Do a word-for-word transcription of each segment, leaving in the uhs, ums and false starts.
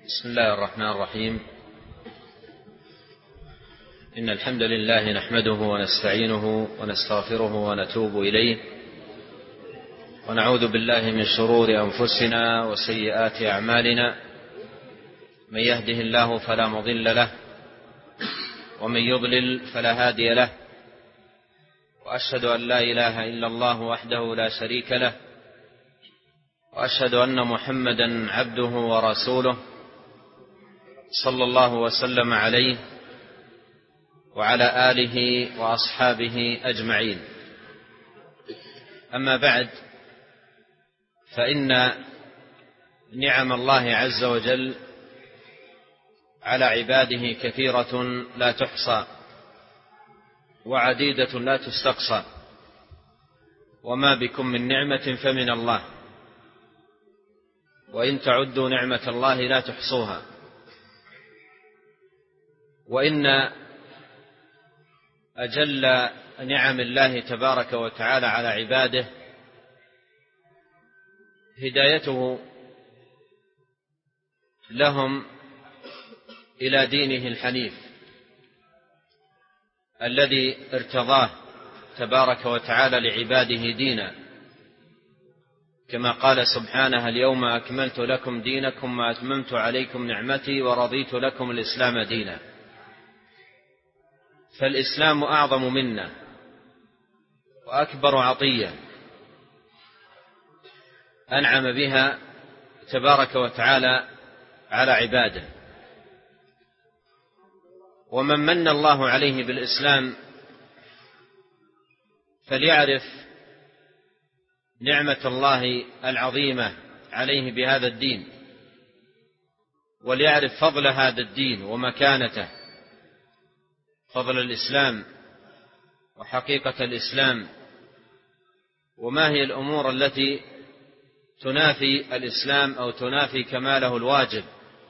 بسم الله الرحمن الرحيم. إن الحمد لله نحمده ونستعينه ونستغفره ونتوب إليه، ونعوذ بالله من شرور أنفسنا وسيئات أعمالنا. من يهده الله فلا مضل له، ومن يضلل فلا هادي له، وأشهد أن لا إله إلا الله وحده لا شريك له، وأشهد أن محمدا عبده ورسوله صلى الله وسلم عليه وعلى آله وأصحابه أجمعين. أما بعد، فإن نعم الله عز وجل على عباده كثيرة لا تحصى وعديدة لا تستقصى، وما بكم من نعمة فمن الله، وإن تعدوا نعمة الله لا تحصوها. وإن أجل نعم الله تبارك وتعالى على عباده هدايته لهم إلى دينه الحنيف الذي ارتضاه تبارك وتعالى لعباده دينا، كما قال سبحانه: اليوم أكملت لكم دينكم وأتممت عليكم نعمتي ورضيت لكم الإسلام دينا. فالإسلام أعظم منا وأكبر عطية أنعم بها تبارك وتعالى على عباده. ومن من الله عليه بالإسلام فليعرف نعمة الله العظيمة عليه بهذا الدين، وليعرف فضل هذا الدين ومكانته، فضل الإسلام وحقيقة الإسلام، وما هي الأمور التي تنافي الإسلام أو تنافي كماله الواجب.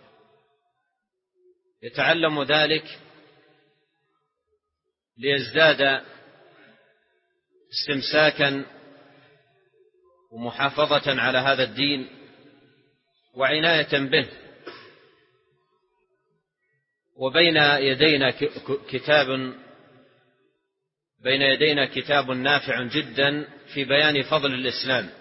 يتعلم ذلك ليزداد استمساكا ومحافظة على هذا الدين وعناية به. وبين يدينا كتاب بين يدينا كتاب نافع جدا في بيان فضل الإسلام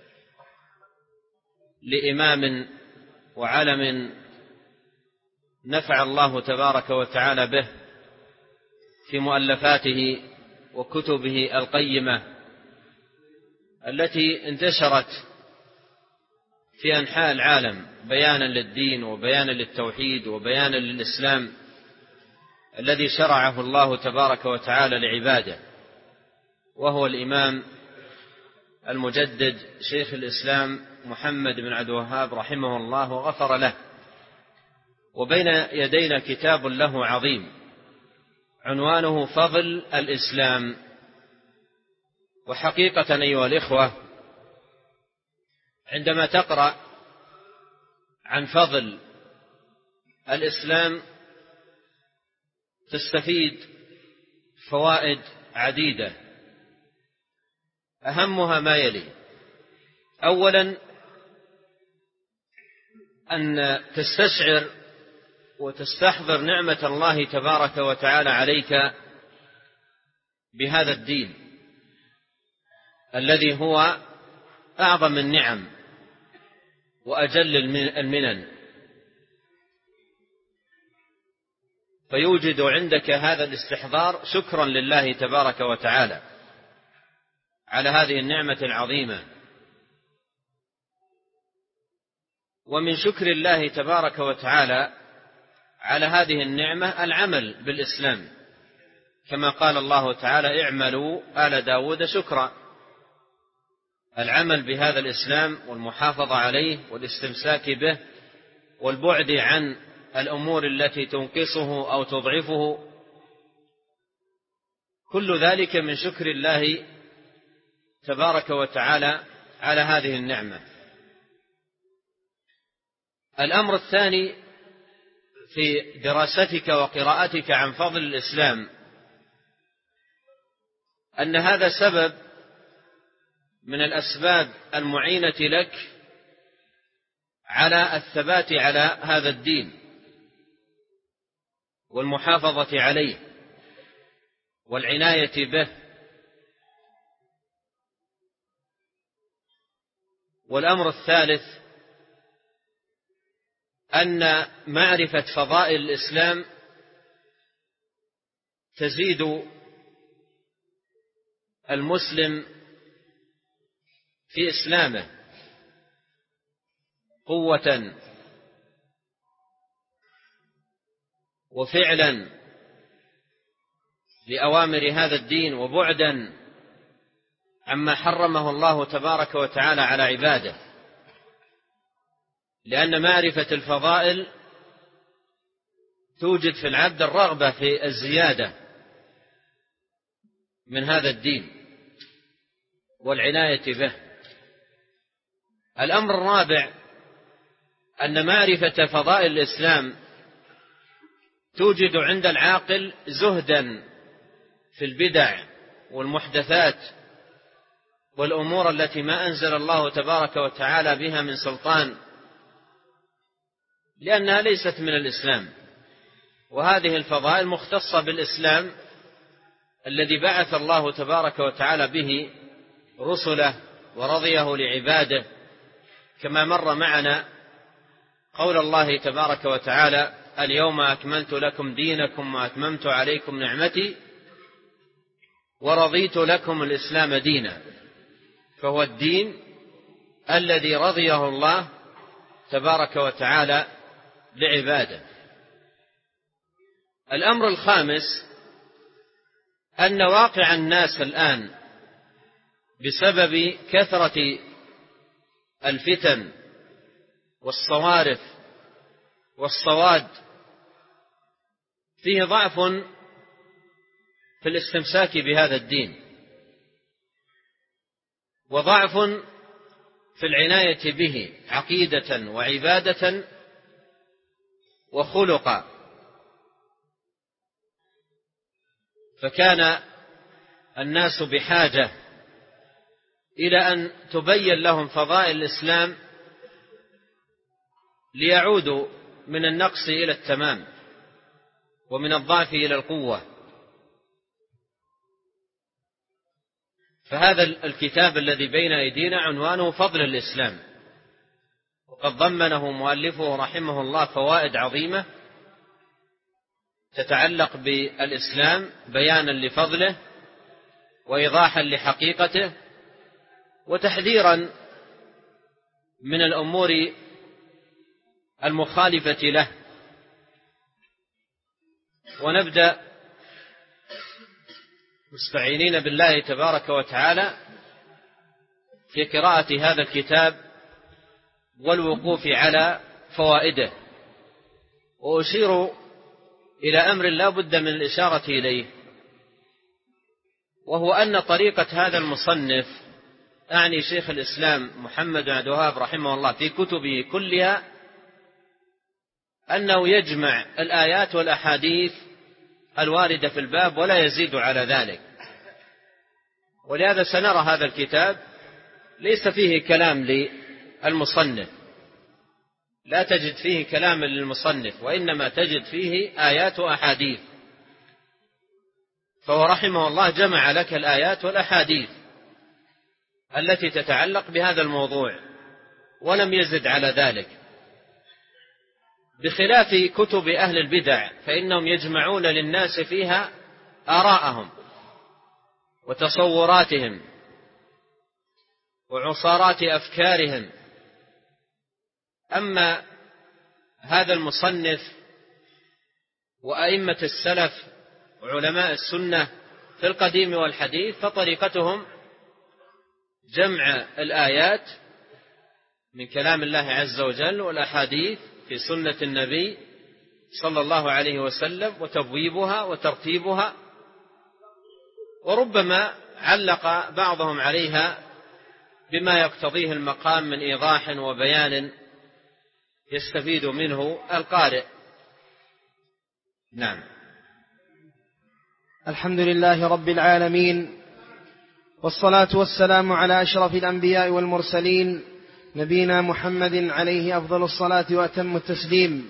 لإمام وعلم نفع الله تبارك وتعالى به في مؤلفاته وكتبه القيمة التي انتشرت في أنحاء العالم بيانا للدين وبيانا للتوحيد وبيانا للإسلام الذي شرعه الله تبارك وتعالى لعباده، وهو الإمام المجدد شيخ الإسلام محمد بن عبد الوهاب رحمه الله وغفر له. وبين يدينا كتاب له عظيم عنوانه فضل الإسلام. وحقيقة أيها الإخوة، عندما تقرأ عن فضل الإسلام تستفيد فوائد عديدة، أهمها ما يلي: أولا، أن تستشعر وتستحضر نعمة الله تبارك وتعالى عليك بهذا الدين الذي هو أعظم النعم وأجل المنن، فيوجد عندك هذا الاستحضار شكرا لله تبارك وتعالى على هذه النعمة العظيمة. ومن شكر الله تبارك وتعالى على هذه النعمة العمل بالإسلام، كما قال الله تعالى: اعملوا آل داود شكرا. العمل بهذا الإسلام والمحافظة عليه والاستمساك به والبعد عن الأمور التي تنقصه أو تضعفه، كل ذلك من شكر الله تبارك وتعالى على هذه النعمة. الأمر الثاني في دراستك وقراءتك عن فضل الإسلام أن هذا سبب من الأسباب المعينة لك على الثبات على هذا الدين والمحافظة عليه والعناية به. والأمر الثالث أن معرفة فضائل الإسلام تزيد المسلم في إسلامه قوة وفعلا لأوامر هذا الدين، وبعدا عما حرمه الله تبارك وتعالى على عباده، لأن معرفة الفضائل توجد في العبد الرغبة في الزيادة من هذا الدين والعناية به. الأمر الرابع أن معرفة فضائل الإسلام توجد عند العاقل زهدا في البدع والمحدثات والأمور التي ما أنزل الله تبارك وتعالى بها من سلطان، لأنها ليست من الإسلام، وهذه الفضائل مختصة بالإسلام الذي بعث الله تبارك وتعالى به رسله ورضيه لعباده، كما مر معنا قول الله تبارك وتعالى: اليوم أكملت لكم دينكم وأتممت عليكم نعمتي ورضيت لكم الإسلام دينا. فهو الدين الذي رضيه الله تبارك وتعالى لعباده. الأمر الخامس أن واقع الناس الآن بسبب كثرة الفتن والصوارف والصواد فيه ضعف في الاستمساك بهذا الدين، وضعف في العناية به عقيدة وعبادة وخلقا. فكان الناس بحاجة إلى أن تبين لهم فضائل الإسلام ليعودوا من النقص إلى التمام ومن الضعف إلى القوة. فهذا الكتاب الذي بين أيدينا عنوانه فضل الإسلام، وقد ضمنه مؤلفه رحمه الله فوائد عظيمة تتعلق بالإسلام بيانا لفضله وإيضاحا لحقيقته وتحذيرا من الأمور المخالفة له. ونبدأ مستعينين بالله تبارك وتعالى في قراءة هذا الكتاب والوقوف على فوائده. وأشير إلى أمر لا بد من الإشارة إليه، وهو أن طريقة هذا المصنف، أعني شيخ الإسلام محمد بن عبد الوهاب رحمه الله، في كتبه كلها أنه يجمع الآيات والأحاديث الواردة في الباب ولا يزيد على ذلك. ولهذا سنرى هذا الكتاب ليس فيه كلام للمصنف، لا تجد فيه كلام للمصنف، وإنما تجد فيه آيات وأحاديث. فهو رحمه الله جمع لك الآيات والأحاديث التي تتعلق بهذا الموضوع ولم يزد على ذلك، بخلاف كتب أهل البدع فإنهم يجمعون للناس فيها آراءهم وتصوراتهم وعصارات أفكارهم. أما هذا المصنف وأئمة السلف وعلماء السنة في القديم والحديث فطريقتهم جمع الآيات من كلام الله عز وجل والأحاديث في سنة النبي صلى الله عليه وسلم وتبويبها وترتيبها، وربما علق بعضهم عليها بما يقتضيه المقام من إيضاح وبيان يستفيد منه القارئ. نعم. الحمد لله رب العالمين، والصلاة والسلام على أشرف الأنبياء والمرسلين، نبينا محمد عليه أفضل الصلاة وأتم التسليم.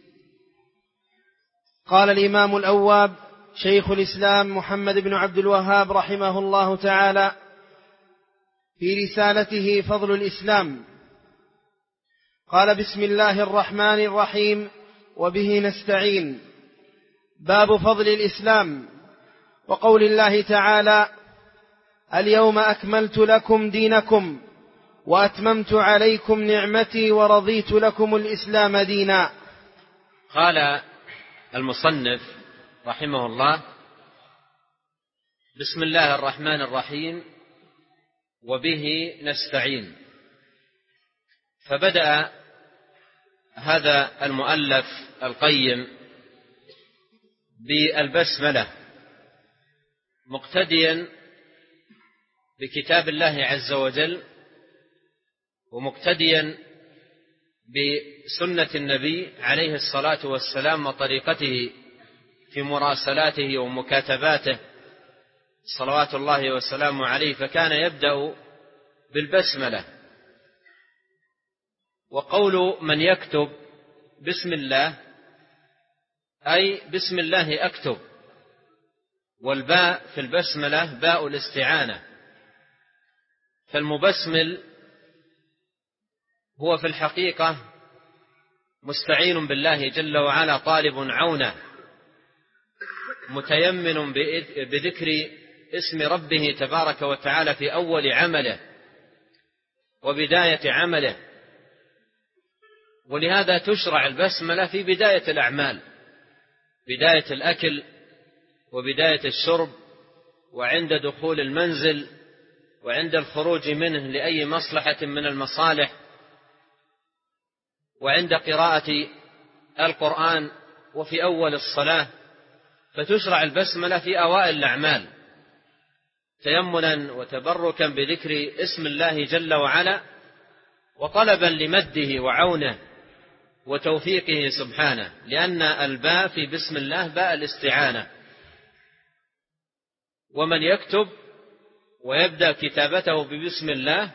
قال الإمام الأواب شيخ الإسلام محمد بن عبد الوهاب رحمه الله تعالى في رسالته فضل الإسلام، قال: بسم الله الرحمن الرحيم، وبه نستعين. باب فضل الإسلام، وقول الله تعالى: اليوم أكملت لكم دينكم وأتممت عليكم نعمتي ورضيت لكم الإسلام دينا. قال المصنف رحمه الله: بسم الله الرحمن الرحيم، وبه نستعين. فبدأ هذا المؤلف القيم بالبسملة، مقتديا بكتاب الله عز وجل، ومقتديا بسنة النبي عليه الصلاة والسلام وطريقته في مراسلاته ومكاتباته صلوات الله وسلامه عليه، فكان يبدأ بالبسملة. وقول من يكتب بسم الله أي بسم الله أكتب، والباء في البسملة باء الاستعانة، فالمبسمل هو في الحقيقة مستعين بالله جل وعلا، طالب عونه، متيمن بذكر اسم ربه تبارك وتعالى في أول عمله وبداية عمله. ولهذا تشرع البسملة في بداية الأعمال، بداية الأكل وبداية الشرب، وعند دخول المنزل، وعند الخروج منه لأي مصلحة من المصالح، وعند قراءة القرآن، وفي أول الصلاة. فتشرع البسملة في أوائل الأعمال تيمنا وتبركا بذكر اسم الله جل وعلا، وطلبا لمده وعونه وتوفيقه سبحانه، لأن الباء في بسم الله باء الاستعانة. ومن يكتب ويبدأ كتابته ببسم الله،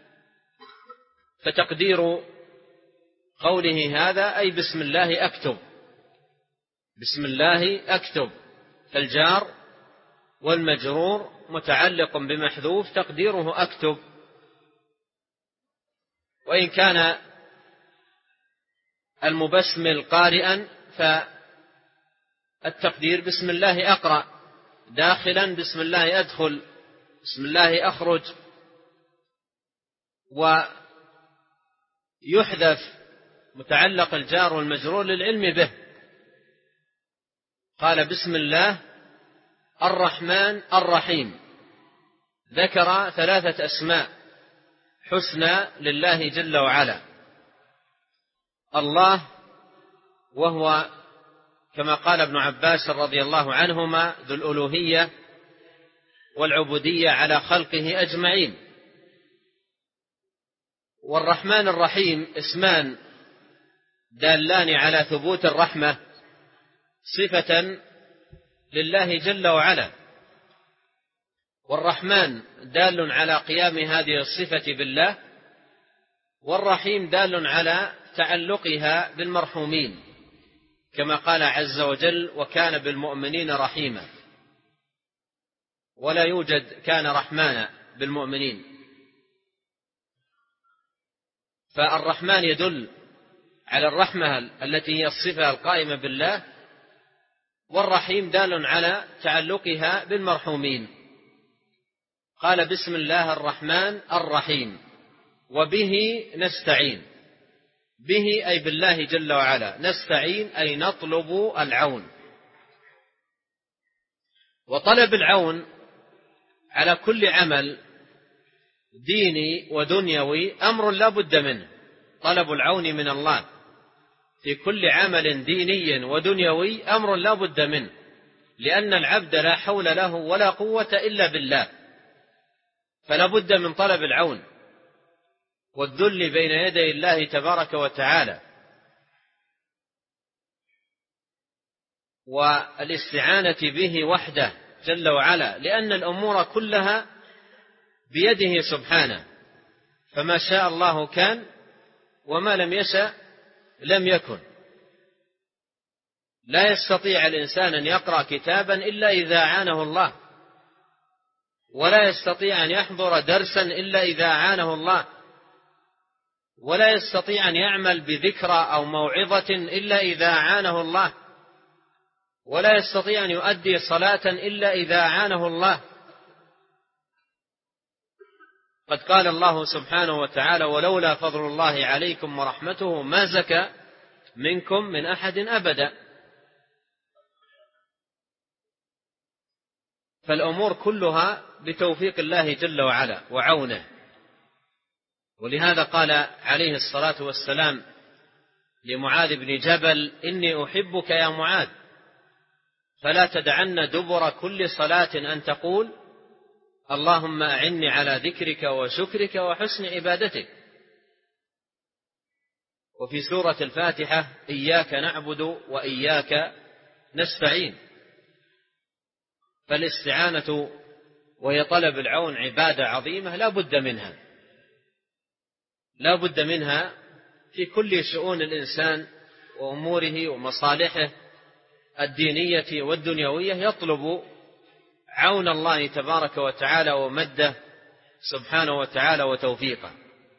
فتقدير قوله هذا أي بسم الله أكتب، بسم الله أكتب، فالجار والمجرور متعلق بمحذوف تقديره أكتب. وإن كان المبسمل قارئا فالتقدير بسم الله أقرأ، داخلا بسم الله أدخل، بسم الله أخرج. ويحذف متعلق الجار والمجرور للعلم به. قال: بسم الله الرحمن الرحيم، ذكر ثلاثة أسماء حسنى لله جل وعلا: الله، وهو كما قال ابن عباس رضي الله عنهما ذو الألوهية والعبودية على خلقه أجمعين. والرحمن الرحيم اسمان دالان على ثبوت الرحمة، صفة لله جل وعلا، والرحمن دال على قيام هذه الصفة بالله، والرحيم دال على تعلقها بالمرحومين، كما قال عز وجل: وكان بالمؤمنين رحيما. ولا يوجد كان رحمانا بالمؤمنين. فالرحمن يدل على الرحمة التي هي الصفة القائمة بالله، والرحيم دال على تعلقها بالمرحومين. قال: بسم الله الرحمن الرحيم، وبه نستعين. به أي بالله جل وعلا، نستعين أي نطلب العون. وطلب العون على كل عمل ديني ودنيوي أمر لا بد منه، طلب العون من الله في كل عمل ديني ودنيوي أمر لا بد منه، لأن العبد لا حول له ولا قوة إلا بالله، فلا بد من طلب العون والذل بين يدي الله تبارك وتعالى، والاستعانة به وحده جل وعلا، لأن الأمور كلها بيده سبحانه، فما شاء الله كان وما لم يشأ لم يكن. لا يستطيع الإنسان أن يقرأ كتابا إلا إذا أعانه الله، ولا يستطيع أن يحضر درسا إلا إذا أعانه الله، ولا يستطيع أن يعمل بذكرى أو موعظة إلا إذا أعانه الله، ولا يستطيع أن يؤدي صلاة إلا إذا أعانه الله. قد قال الله سبحانه وتعالى: ولولا فضل الله عليكم ورحمته ما زكى منكم من أحد أبدا. فالأمور كلها بتوفيق الله جل وعلا وعونه. ولهذا قال عليه الصلاة والسلام لمعاذ بن جبل: إني أحبك يا معاذ، فلا تدعن دبر كل صلاة أن تقول اللهم أعني على ذكرك وشكرك وحسن عبادتك. وفي سورة الفاتحة: إياك نعبد وإياك نستعين. فالاستعانة وهي طلب العون عبادة عظيمة لا بد منها، لا بد منها في كل شؤون الإنسان وأموره ومصالحه الدينية والدنيوية، يطلب عون الله تبارك وتعالى ومده سبحانه وتعالى وتوفيقه.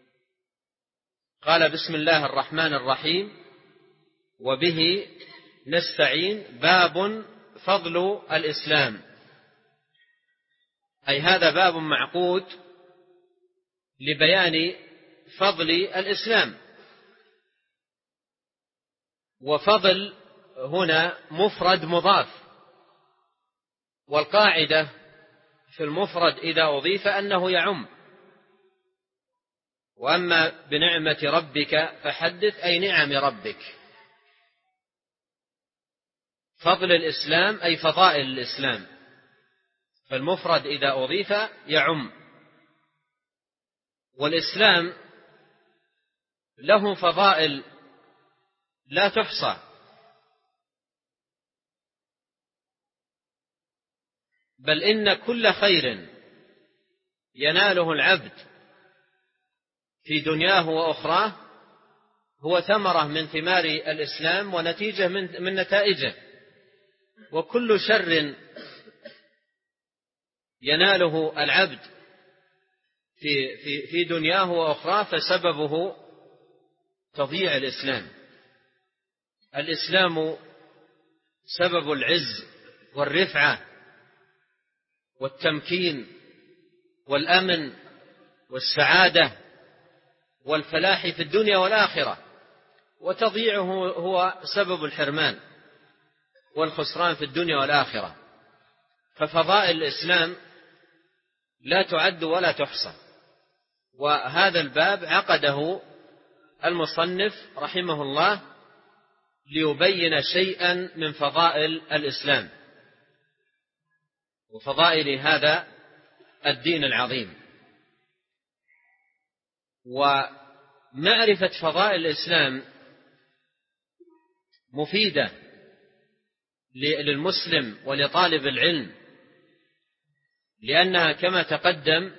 قال: بسم الله الرحمن الرحيم، وبه نستعين. باب فضل الإسلام، أي هذا باب معقود لبيان فضل الإسلام. وفضل هنا مفرد مضاف، والقاعدة في المفرد إذا أضيف أنه يعم. وأما بنعمة ربك فحدث، أي نعم ربك. فضل الإسلام أي فضائل الإسلام، فالمفرد إذا أضيف يعم. والإسلام له فضائل لا تحصى، بل إن كل خير يناله العبد في دنياه وأخراه هو ثمرة من ثمار الإسلام ونتيجة من, من نتائجه. وكل شر يناله العبد في, في, في دنياه وأخراه فسببه تضييع الإسلام. الإسلام سبب العز والرفعة والتمكين والأمن والسعادة والفلاح في الدنيا والآخرة، وتضييعه هو سبب الحرمان والخسران في الدنيا والآخرة. ففضائل الإسلام لا تعد ولا تحصى. وهذا الباب عقده المصنف رحمه الله ليبين شيئا من فضائل الإسلام وفضائل هذا الدين العظيم. ومعرفة فضائل الإسلام مفيدة للمسلم ولطالب العلم، لأنها كما تقدم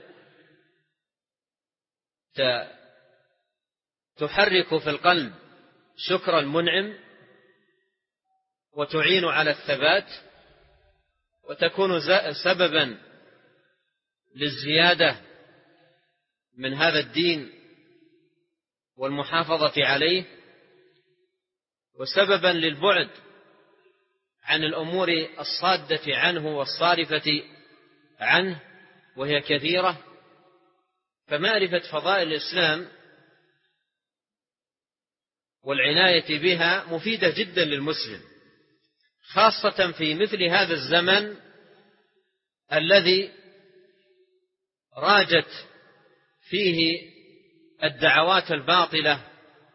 تحرك في القلب شكر المنعم وتعين على الثبات، وتكون سببا للزيادة من هذا الدين والمحافظة عليه، وسببا للبعد عن الأمور الصادة عنه والصارفة عنه وهي كثيرة. فمعرفة فضائل الإسلام والعناية بها مفيدة جدا للمسلم، خاصة في مثل هذا الزمن الذي راجت فيه الدعوات الباطلة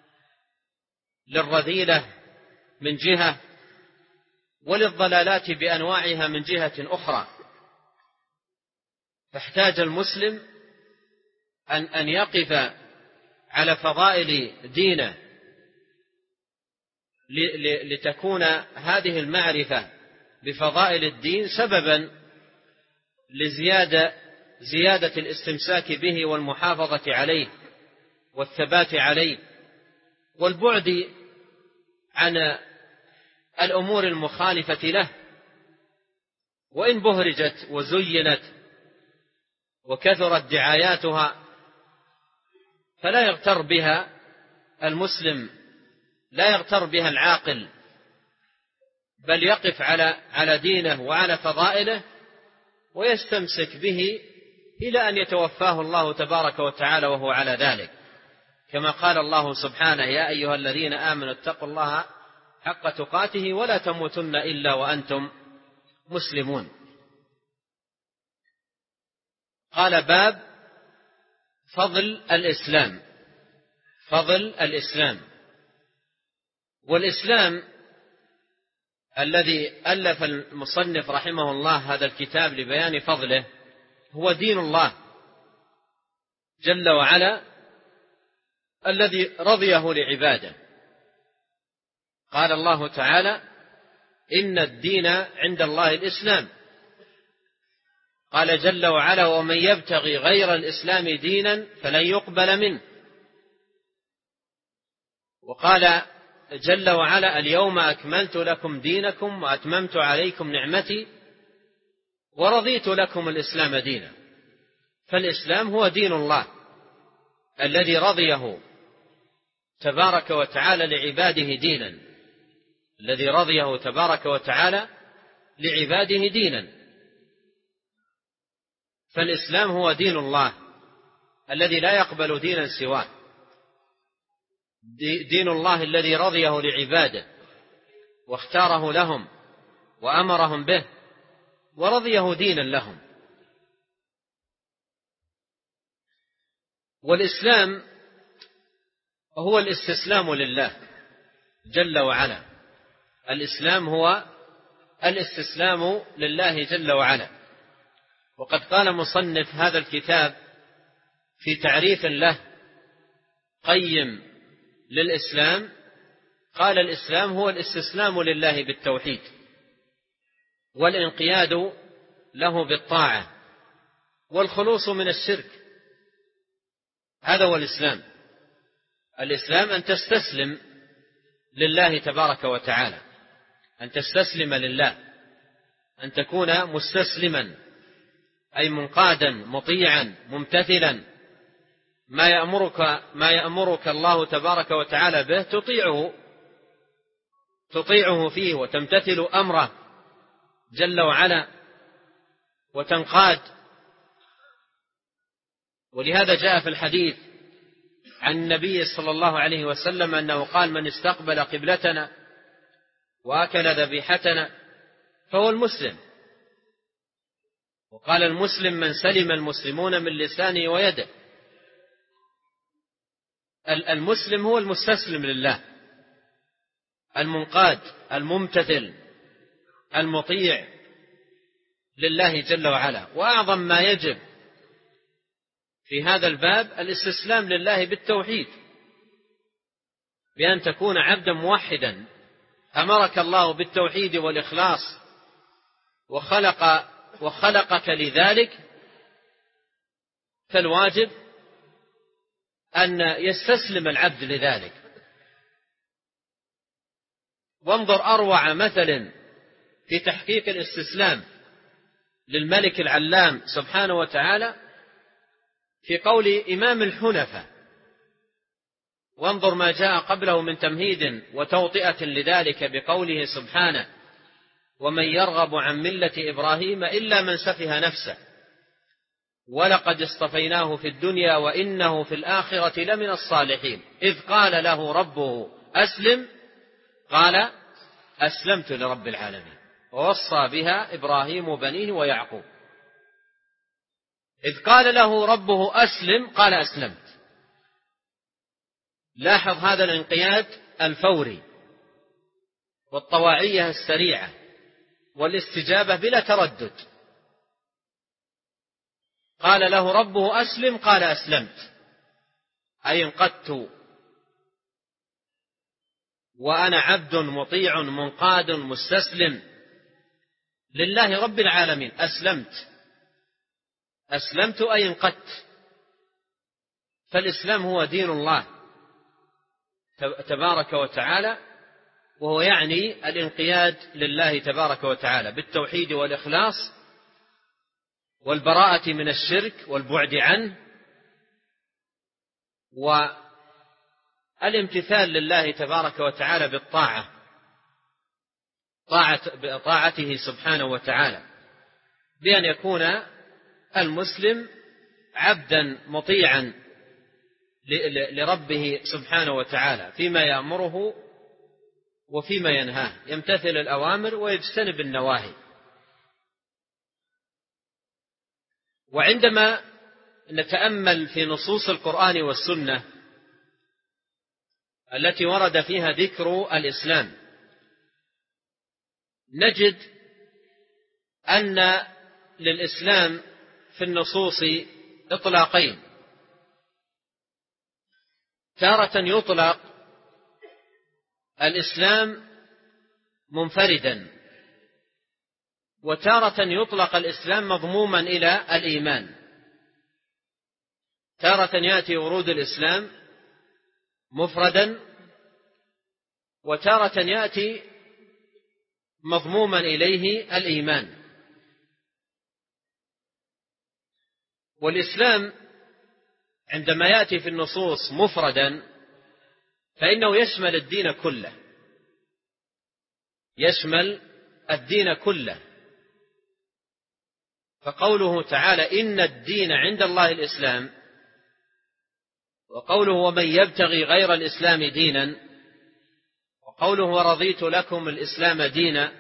للرذيلة من جهة، وللضلالات بأنواعها من جهة أخرى. فاحتاج المسلم أن أن يقف على فضائل دينه لتكون هذه المعرفة بفضائل الدين سببا لزيادة زيادة الاستمساك به والمحافظة عليه والثبات عليه والبعد عن الأمور المخالفة له، وإن بهرجت وزينت وكثرت دعاياتها فلا يغتر بها المسلم، لا يغتر بها العاقل، بل يقف على على دينه وعلى فضائله ويستمسك به إلى أن يتوفاه الله تبارك وتعالى وهو على ذلك، كما قال الله سبحانه: يا أيها الذين آمنوا اتقوا الله حق تقاته ولا تموتن إلا وأنتم مسلمون. قال: باب فضل الإسلام. فضل الإسلام. والإسلام الذي ألف المصنف رحمه الله هذا الكتاب لبيان فضله هو دين الله جل وعلا الذي رضيه لعباده. قال الله تعالى: إن الدين عند الله الإسلام. قال جل وعلا: ومن يبتغي غير الإسلام دينا فلن يقبل منه. وقال جل وعلا: اليوم أكملت لكم دينكم وأتممت عليكم نعمتي ورضيت لكم الإسلام دينا. فالإسلام هو دين الله الذي رضيه تبارك وتعالى لعباده دينا، الذي رضيه تبارك وتعالى لعباده دينا. فالإسلام هو دين الله الذي لا يقبل دينا سواه، دين الله الذي رضيه لعباده واختاره لهم وأمرهم به ورضيه دينا لهم. والإسلام هو الاستسلام لله جل وعلا. الإسلام هو الاستسلام لله جل وعلا. وقد قال مصنف هذا الكتاب في تعريف له قيم للإسلام، قال: الإسلام هو الاستسلام لله بالتوحيد والانقياد له بالطاعة والخلوص من الشرك. هذا هو الإسلام. الإسلام أن تستسلم لله تبارك وتعالى، أن تستسلم لله، أن تكون مستسلما أي منقادا مطيعا ممتثلا، ما يأمرك ما يأمرك الله تبارك وتعالى به تطيعه تطيعه فيه وتمتثل أمره جل وعلا وتنقاد. ولهذا جاء في الحديث عن النبي صلى الله عليه وسلم أنه قال: من استقبل قبلتنا وأكل ذبيحتنا فهو المسلم. وقال: المسلم من سلم المسلمون من لسانه ويده. المسلم هو المستسلم لله، المنقاد الممتثل المطيع لله جل وعلا. وأعظم ما يجب في هذا الباب الاستسلام لله بالتوحيد، بأن تكون عبدا موحدا. أمرك الله بالتوحيد والإخلاص وخلق وخلقك لذلك، فالواجب أن يستسلم العبد لذلك. وانظر أروع مثل في تحقيق الاستسلام للملك العلام سبحانه وتعالى في قول إمام الحنفاء. وانظر ما جاء قبله من تمهيد وتوطئة لذلك بقوله سبحانه: ومن يرغب عن ملة إبراهيم إلا من سفه نفسه ولقد اصطفيناه في الدنيا وإنه في الآخرة لمن الصالحين إذ قال له ربه أسلم قال أسلمت لرب العالمين ووصى بها إبراهيم بنيه ويعقوب. إذ قال له ربه أسلم قال أسلمت. لاحظ هذا الانقياد الفوري والطواعية السريعة والاستجابة بلا تردد. قال له ربه أسلم قال أسلمت، أي انقدت وأنا عبد مطيع منقاد مستسلم لله رب العالمين. أسلمت أسلمت أي انقدت. فالإسلام هو دين الله تبارك وتعالى، وهو يعني الانقياد لله تبارك وتعالى بالتوحيد والإخلاص والبراءة من الشرك والبعد عنه، والامتثال لله تبارك وتعالى بالطاعة، طاعة طاعته سبحانه وتعالى، بأن يكون المسلم عبدا مطيعا لربه سبحانه وتعالى فيما يأمره وفيما ينهاه، يمتثل الأوامر ويجتنب النواهي. وعندما نتأمل في نصوص القرآن والسنة التي ورد فيها ذكر الإسلام، نجد أن للإسلام في النصوص إطلاقين: تارة يطلق الإسلام منفردا، وتارة يطلق الإسلام مضموما إلى الإيمان. تارة يأتي ورود الإسلام مفردا، وتارة يأتي مضموما إليه الإيمان. والإسلام عندما يأتي في النصوص مفردا فإنه يشمل الدين كله، يشمل الدين كله. فقوله تعالى إن الدين عند الله الإسلام، وقوله ومن يبتغي غير الإسلام دينا، وقوله ورضيت لكم الإسلام دينا،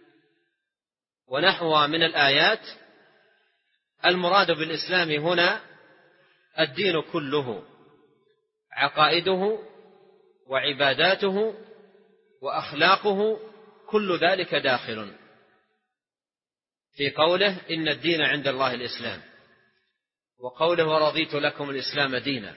ونحوها من الآيات، المراد بالإسلام هنا الدين كله، عقائده وعباداته وأخلاقه، كل ذلك داخل في قوله إن الدين عند الله الإسلام، وقوله ورضيت لكم الإسلام دينا.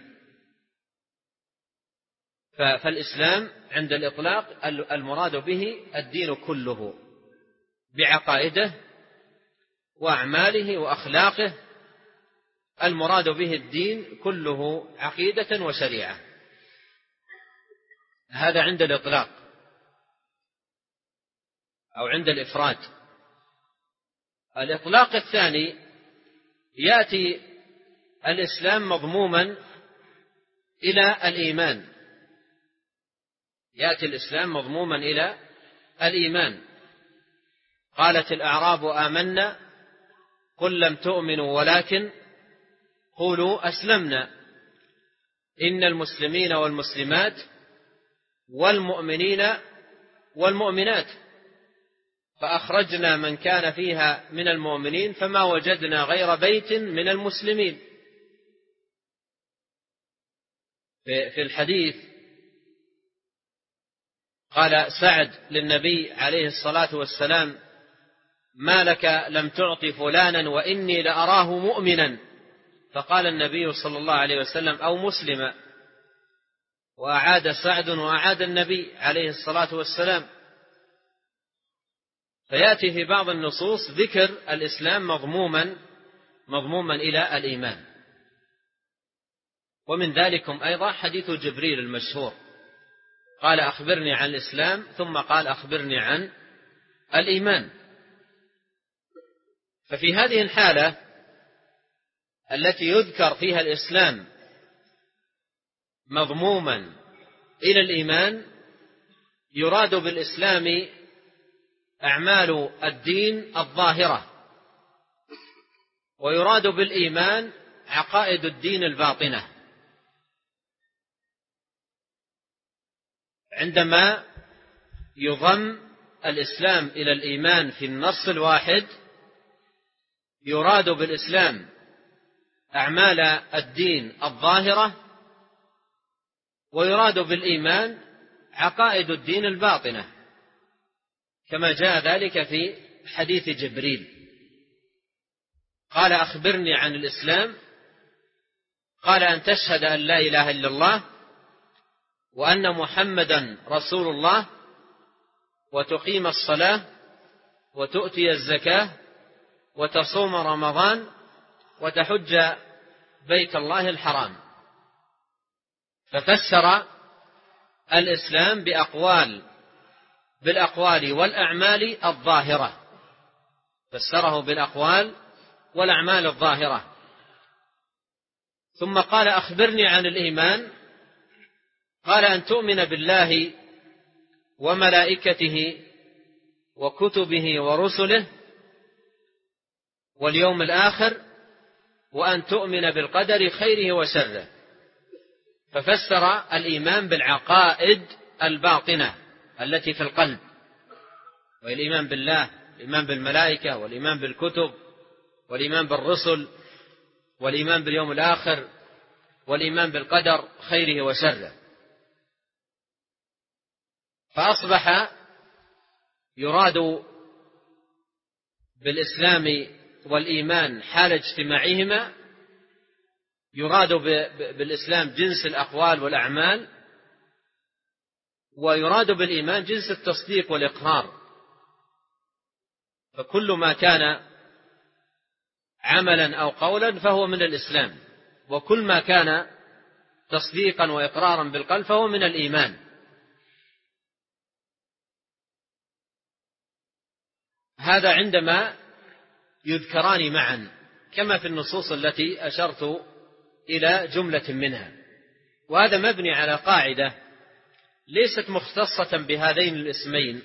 فالإسلام عند الإطلاق المراد به الدين كله بعقائده وأعماله وأخلاقه، المراد به الدين كله عقيدة وشريعة. هذا عند الإطلاق أو عند الإفراد. الإطلاق الثاني يأتي الإسلام مضموما إلى الإيمان، يأتي الإسلام مضموما إلى الإيمان. قالت الأعراب آمنا قل لم تؤمنوا ولكن قولوا أسلمنا إن المسلمين والمسلمات والمؤمنين والمؤمنات فأخرجنا من كان فيها من المؤمنين فما وجدنا غير بيت من المسلمين. في الحديث قال سعد للنبي عليه الصلاة والسلام ما لك لم تعط فلانا وإني لأراه مؤمنا، فقال النبي صلى الله عليه وسلم أو مسلما، وأعاد سعد وأعاد النبي عليه الصلاة والسلام. فيأتي في بعض النصوص ذكر الإسلام مضموما مضموما إلى الإيمان. ومن ذلكم أيضا حديث جبريل المشهور، قال أخبرني عن الإسلام ثم قال أخبرني عن الإيمان. ففي هذه الحالة التي يذكر فيها الإسلام مضموما إلى الإيمان، يراد بالإسلام أعمال الدين الظاهرة، ويراد بالإيمان عقائد الدين الباطنة. عندما يضم الإسلام إلى الإيمان في النص الواحد، يراد بالإسلام أعمال الدين الظاهرة، ويراد بالإيمان عقائد الدين الباطنة، كما جاء ذلك في حديث جبريل. قال أخبرني عن الإسلام، قال أن تشهد أن لا إله إلا الله وأن محمدا رسول الله وتقيم الصلاة وتؤتي الزكاة وتصوم رمضان وتحج بيت الله الحرام. ففسر الإسلام بأقوال بالأقوال والأعمال الظاهرة، فسره بالأقوال والأعمال الظاهرة. ثم قال: أخبرني عن الإيمان. قال: أن تؤمن بالله وملائكته وكتبه ورسله واليوم الآخر، وأن تؤمن بالقدر خيره وشره. ففسر الإيمان بالعقائد الباطنة التي في القلب، والإيمان بالله، الإيمان بالملائكة، والإيمان بالكتب، والإيمان بالرسل، والإيمان باليوم الآخر، والإيمان بالقدر خيره وشره. فأصبح يراد بالإسلام والإيمان حال اجتماعهما، يراد بالإسلام جنس الأقوال والأعمال، ويراد بالإيمان جنس التصديق والإقرار. فكل ما كان عملا أو قولا فهو من الإسلام، وكل ما كان تصديقا وإقرارا بالقلب فهو من الإيمان. هذا عندما يذكران معا، كما في النصوص التي أشرت إلى جملة منها. وهذا مبني على قاعدة ليست مختصة بهذين الاسمين،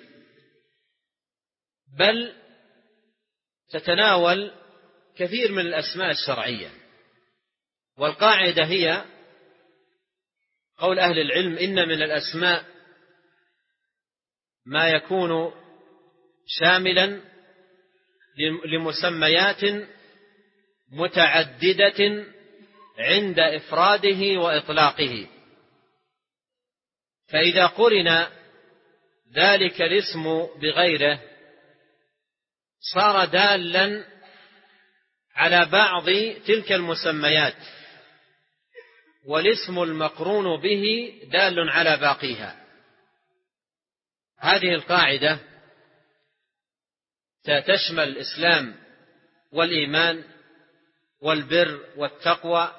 بل تتناول كثير من الأسماء الشرعية. والقاعدة هي قول أهل العلم: إن من الأسماء ما يكون شاملا لمسميات متعددة عند إفراده وإطلاقه، فإذا قرن ذلك الاسم بغيره صار دالا على بعض تلك المسميات، والاسم المقرون به دال على باقيها. هذه القاعدة تشمل الإسلام والإيمان والبر والتقوى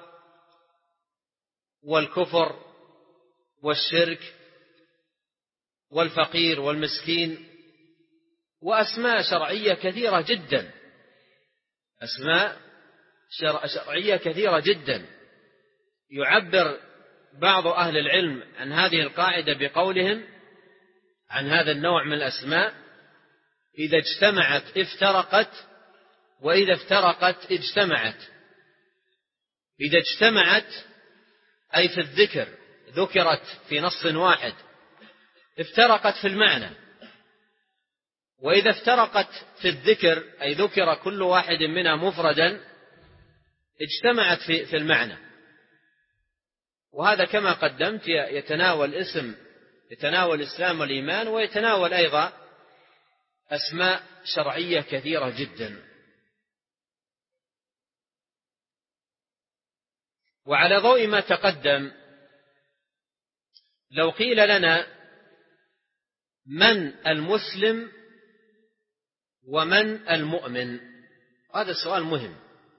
والكفر والشرك والفقير والمسكين، وأسماء شرعية كثيرة جدا، أسماء شرعية كثيرة جدا. يعبر بعض أهل العلم عن هذه القاعدة بقولهم عن هذا النوع من الأسماء: إذا اجتمعت افترقت، وإذا افترقت اجتمعت. إذا اجتمعت أي في الذكر، ذكرت في نص واحد، افترقت في المعنى. وإذا افترقت في الذكر أي ذكر كل واحد منها مفردا، اجتمعت في في المعنى. وهذا كما قدمت يتناول اسم يتناول الإسلام والإيمان، ويتناول أيضا أسماء شرعية كثيرة جدا. وعلى ضوء ما تقدم، لو قيل لنا من المسلم ومن المؤمن، هذا السؤال مهم.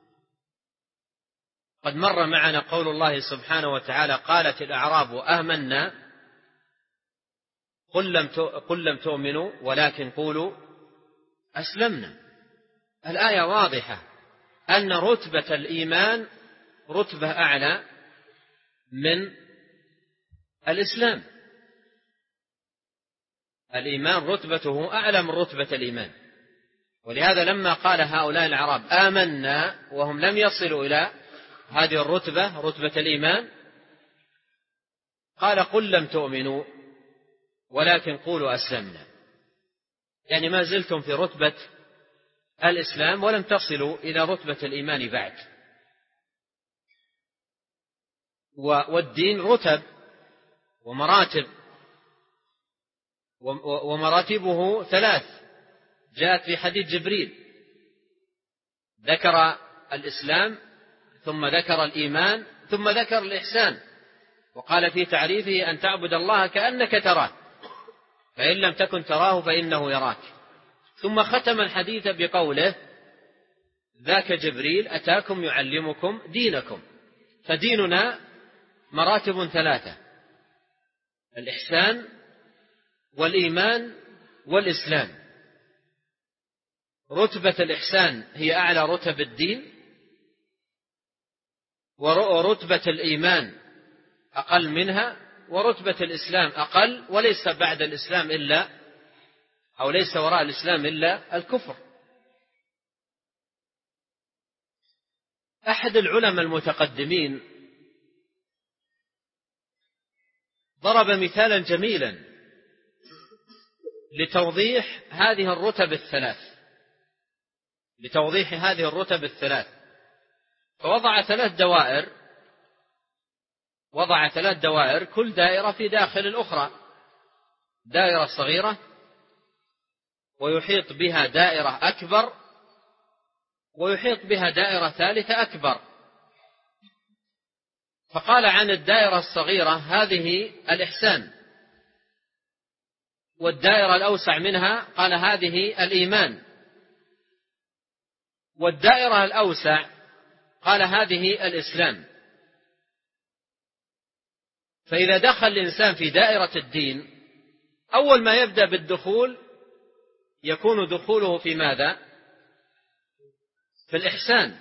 قد مر معنا قول الله سبحانه وتعالى: قالت الأعراب آمنا قل لم قل لم تؤمنوا ولكن قولوا أسلمنا. الآية واضحة أن رتبة الإيمان رتبة أعلى من الإسلام. الإيمان رتبته أعلى من رتبة الإيمان. ولهذا لما قال هؤلاء الأعراب آمنا وهم لم يصلوا إلى هذه الرتبة، رتبة الإيمان، قال: قل لم تؤمنوا ولكن قولوا أسلمنا. يعني ما زلتم في رتبة الإسلام ولم تصلوا إلى رتبة الإيمان بعد. والدين رتب ومراتب، ومراتبه ثلاث جاءت في حديث جبريل، ذكر الإسلام ثم ذكر الإيمان ثم ذكر الإحسان، وقال في تعريفه: أن تعبد الله كأنك تراه فإن لم تكن تراه فإنه يراك. ثم ختم الحديث بقوله: ذاك جبريل أتاكم يعلمكم دينكم. فديننا مراتب ثلاثة: الإحسان والإيمان والإسلام. رتبة الإحسان هي أعلى رتب الدين، ورتبة الإيمان أقل منها، ورتبة الإسلام أقل، وليس بعد الإسلام إلا أو ليس وراء الإسلام إلا الكفر. أحد العلماء المتقدمين ضرب مثالا جميلا لتوضيح هذه الرتب الثلاث لتوضيح هذه الرتب الثلاث فوضع ثلاث دوائر وضع ثلاث دوائر كل دائرة في داخل الأخرى، دائرة صغيرة ويحيط بها دائرة أكبر ويحيط بها دائرة ثالثة أكبر. فقال عن الدائرة الصغيرة هذه الإحسان، والدائرة الأوسع منها قال هذه الإيمان، والدائرة الأوسع قال هذه الإسلام. فإذا دخل الإنسان في دائرة الدين أول ما يبدأ بالدخول يكون دخوله في ماذا؟ في الإحسان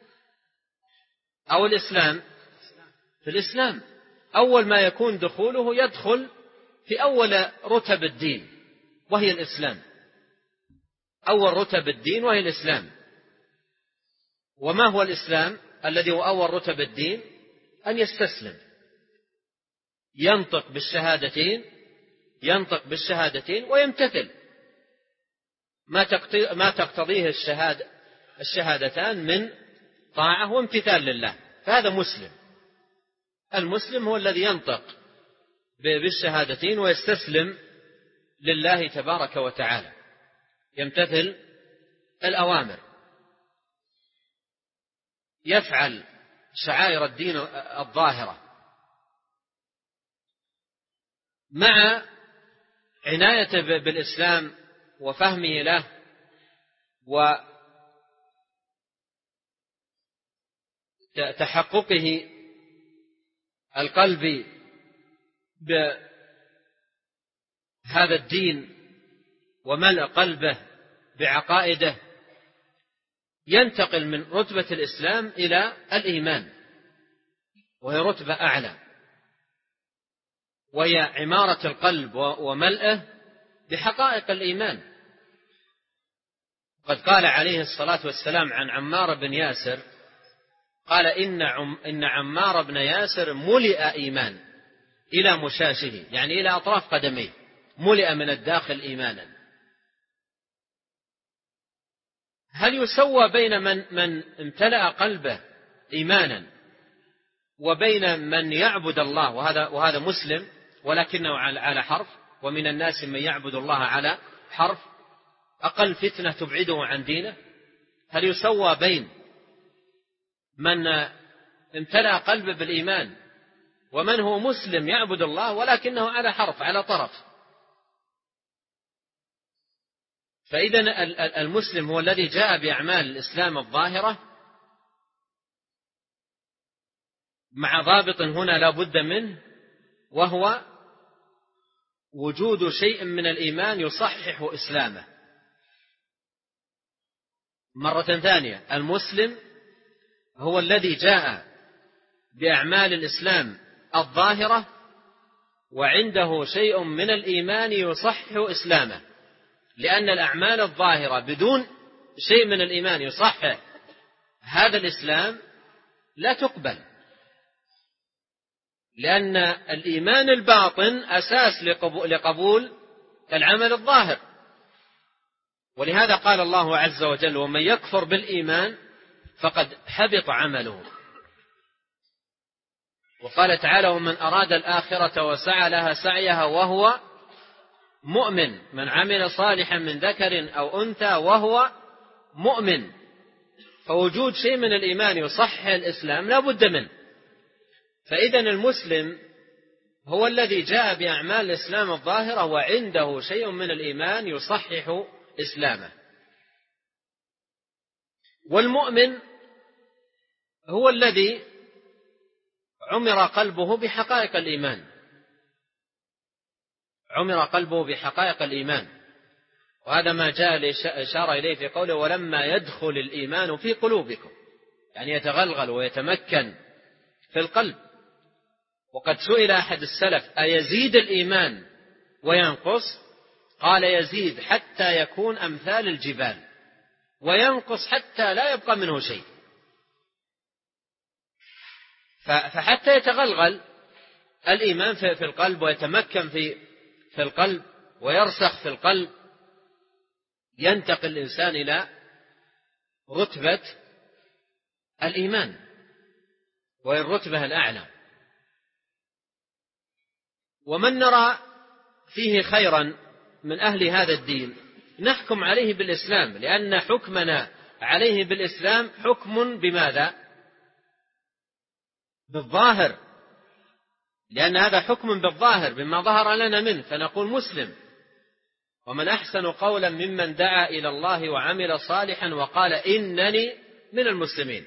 أو الإسلام؟ في الإسلام. أول ما يكون دخوله يدخل في أول رتب الدين وهي الإسلام، أول رتب الدين وهي الإسلام. وما هو الإسلام الذي هو أول رتب الدين؟ أن يستسلم، ينطق بالشهادتين ينطق بالشهادتين ويمتثل ما تقتضيه الشهادة الشهادتان من طاعة وامتثال لله، فهذا مسلم. المسلم هو الذي ينطق بالشهادتين ويستسلم لله تبارك وتعالى، يمتثل الأوامر، يفعل شعائر الدين الظاهرة مع عنايته بالإسلام وفهمه له وتحققه القلبي بهذا الدين وملء قلبه بعقائده، ينتقل من رتبة الإسلام إلى الإيمان، وهي رتبة أعلى، وهي عمارة القلب وملئه بحقائق الإيمان. قد قال عليه الصلاة والسلام عن عمار بن ياسر، قال إن, عم إن عمار بن ياسر ملئ إيمان إلى مشاشه، يعني إلى أطراف قدميه، ملئ من الداخل إيمانا. هل يسوى بين من, من امتلأ قلبه إيمانا وبين من يعبد الله وهذا, وهذا مسلم ولكنه على حرف؟ ومن الناس من يعبد الله على حرف، أقل فتنة تبعده عن دينه. هل يسوى بين من امتلأ قلبه بالإيمان ومن هو مسلم يعبد الله ولكنه على حرف، على طرف؟ فإذا المسلم هو الذي جاء بأعمال الإسلام الظاهرة مع ضابط هنا لا بد منه، وهو وجود شيء من الإيمان يصحح إسلامه. مرة ثانية، المسلم هو الذي جاء بأعمال الإسلام الظاهرة وعنده شيء من الإيمان يصحح إسلامه، لأن الأعمال الظاهرة بدون شيء من الإيمان يصحح هذا الإسلام لا تقبل، لأن الإيمان الباطن أساس لقبول العمل الظاهر. ولهذا قال الله عز وجل: ومن يكفر بالإيمان فقد حبط عمله. وقال تعالى: ومن أراد الآخرة وسعى لها سعيها وهو مؤمن، من عمل صالحا من ذكر أو أنثى وهو مؤمن. فوجود شيء من الإيمان يصحح الإسلام لا بد منه. فإذا المسلم هو الذي جاء بأعمال الإسلام الظاهرة وعنده شيء من الإيمان يصحح إسلامه. والمؤمن هو الذي عمر قلبه بحقائق الإيمان، عمر قلبه بحقائق الإيمان. وهذا ما جاء الإشارة إليه في قوله ولما يدخل الإيمان في قلوبكم، يعني يتغلغل ويتمكن في القلب. وقد سئل أحد السلف أيزيد الإيمان وينقص؟ قال يزيد حتى يكون أمثال الجبال، وينقص حتى لا يبقى منه شيء. فحتى يتغلغل الإيمان في القلب ويتمكن في في القلب ويرسخ في القلب، ينتقل الإنسان إلى رتبة الإيمان وهي الرتبة الأعلى. ومن نرى فيه خيرا من أهل هذا الدين نحكم عليه بالإسلام، لأن حكمنا عليه بالإسلام حكم بماذا؟ بالظاهر، لأن هذا حكم بالظاهر بما ظهر لنا منه، فنقول مسلم. ومن أحسن قولا ممن دعا إلى الله وعمل صالحا وقال إنني من المسلمين.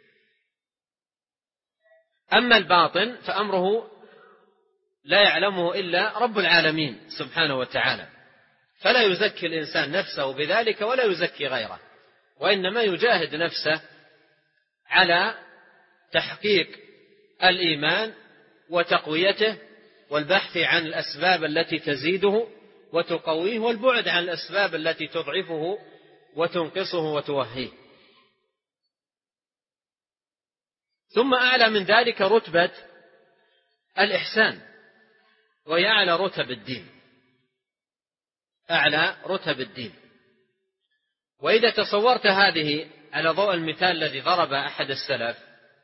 أما الباطن فأمره لا يعلمه إلا رب العالمين سبحانه وتعالى، فلا يزكي الإنسان نفسه بذلك ولا يزكي غيره، وإنما يجاهد نفسه على تحقيق الإيمان وتقويته والبحث عن الأسباب التي تزيده وتقويه، والبعد عن الأسباب التي تضعفه وتنقصه وتوهيه. ثم أعلى من ذلك رتبة الإحسان، وهي أعلى رتب الدين، أعلى رتب الدين. وإذا تصورت هذه على ضوء المثال الذي ضرب أحد السلف،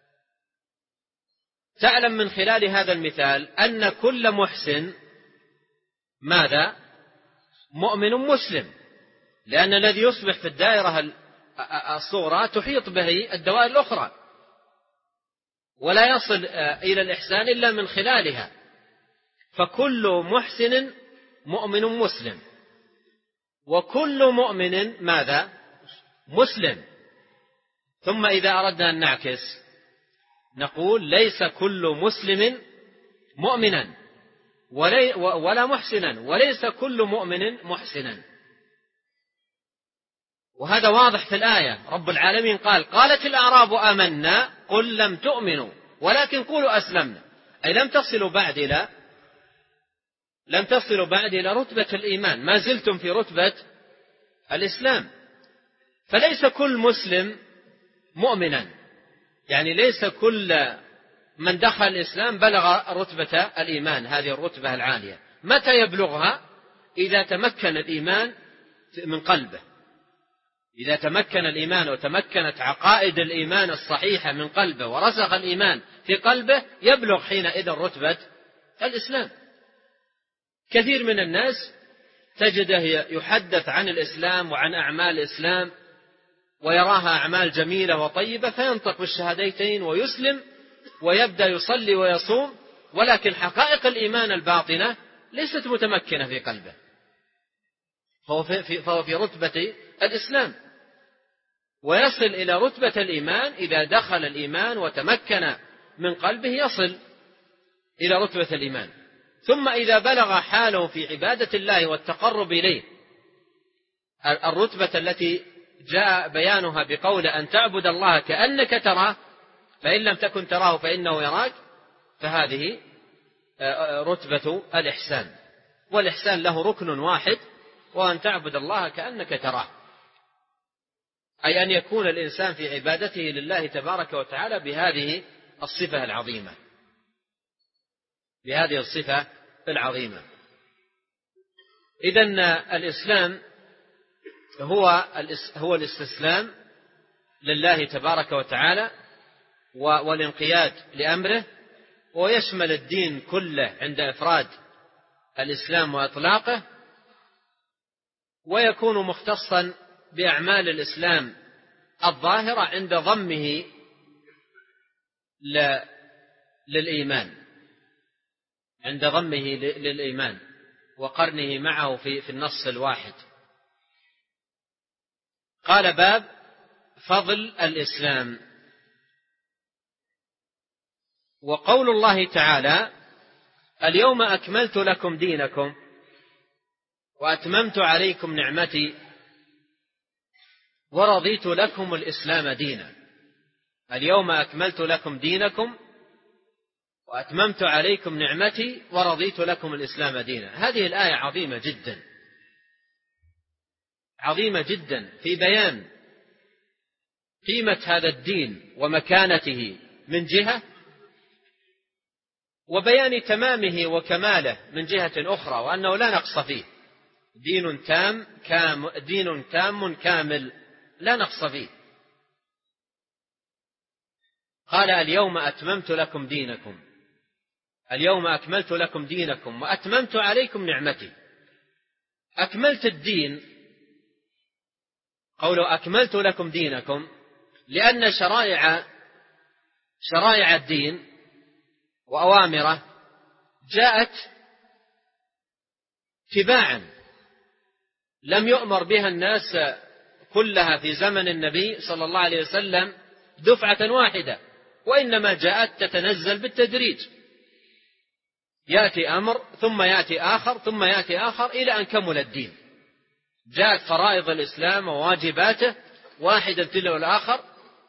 تعلم من خلال هذا المثال أن كل محسن ماذا؟ مؤمن مسلم، لأن الذي يصبح في الدائرة الصغرى تحيط به الدوائر الأخرى، ولا يصل إلى الإحسان إلا من خلالها. فكل محسن مؤمن مسلم، وكل مؤمن ماذا؟ مسلم. ثم إذا أردنا أن نعكس نقول ليس كل مسلم مؤمنا ولا محسنا، وليس كل مؤمن محسنا. وهذا واضح في الآية. رب العالمين قال قالت الأعراب آمنا قل لم تؤمنوا ولكن قولوا أسلمنا، أي لم تصلوا بعد إلى لم تصلوا بعد إلى رتبة الإيمان، ما زلتم في رتبة الإسلام. فليس كل مسلم مؤمنا، يعني ليس كل من دخل الإسلام بلغ رتبة الإيمان، هذه الرتبة العالية. متى يبلغها؟ إذا تمكن الإيمان من قلبه، إذا تمكن الإيمان وتمكنت عقائد الإيمان الصحيحة من قلبه ورسخ الإيمان في قلبه، يبلغ حينئذ رتبة الإسلام. كثير من الناس تجده يحدث عن الإسلام وعن أعمال الإسلام ويراها أعمال جميلة وطيبة، فينطق بالشهادتين ويسلم ويبدأ يصلي ويصوم، ولكن حقائق الإيمان الباطنة ليست متمكنة في قلبه، فهو في, فهو في رتبة الإسلام. ويصل إلى رتبة الإيمان إذا دخل الإيمان وتمكن من قلبه، يصل إلى رتبة الإيمان. ثم إذا بلغ حاله في عبادة الله والتقرب إليه الرتبة التي جاء بيانها بقول أن تعبد الله كأنك تراه فإن لم تكن تراه فإنه يراك، فهذه رتبة الإحسان. والإحسان له ركن واحد، وأن تعبد الله كأنك تراه، أي أن يكون الإنسان في عبادته لله تبارك وتعالى بهذه الصفة العظيمة، بهذه الصفة العظيمة. إذن الإسلام هو هو الاستسلام لله تبارك وتعالى والانقياد لأمره، ويشمل الدين كله عند إفراد الإسلام وإطلاقه، ويكون مختصا بأعمال الإسلام الظاهرة عند ضمه للإيمان، عند ضمه للإيمان وقرنه معه في في النص الواحد. قال باب فضل الإسلام. وقول الله تعالى اليوم أكملت لكم دينكم وأتممت عليكم نعمتي ورضيت لكم الإسلام دينا. اليوم أكملت لكم دينكم وأتممت عليكم نعمتي ورضيت لكم الإسلام دينا. هذه الآية عظيمة جدا، عظيمة جدا في بيان قيمة هذا الدين ومكانته من جهة، وبيان تمامه وكماله من جهة أخرى، وأنه لا نقص فيه، دين تام كام دين تام كامل لا نقص فيه. قال اليوم أتممت لكم دينكم، اليوم أكملت لكم دينكم وأتممت عليكم نعمتي. أكملت الدين، قوله أكملت لكم دينكم لأن شرائع شرائع الدين وأوامره جاءت تباعا، لم يؤمر بها الناس كلها في زمن النبي صلى الله عليه وسلم دفعة واحدة، وإنما جاءت تتنزل بالتدريج، يأتي أمر ثم يأتي آخر ثم يأتي آخر إلى أن كمل الدين. جاءت فرائض الإسلام وواجباته واحدا تلو الآخر،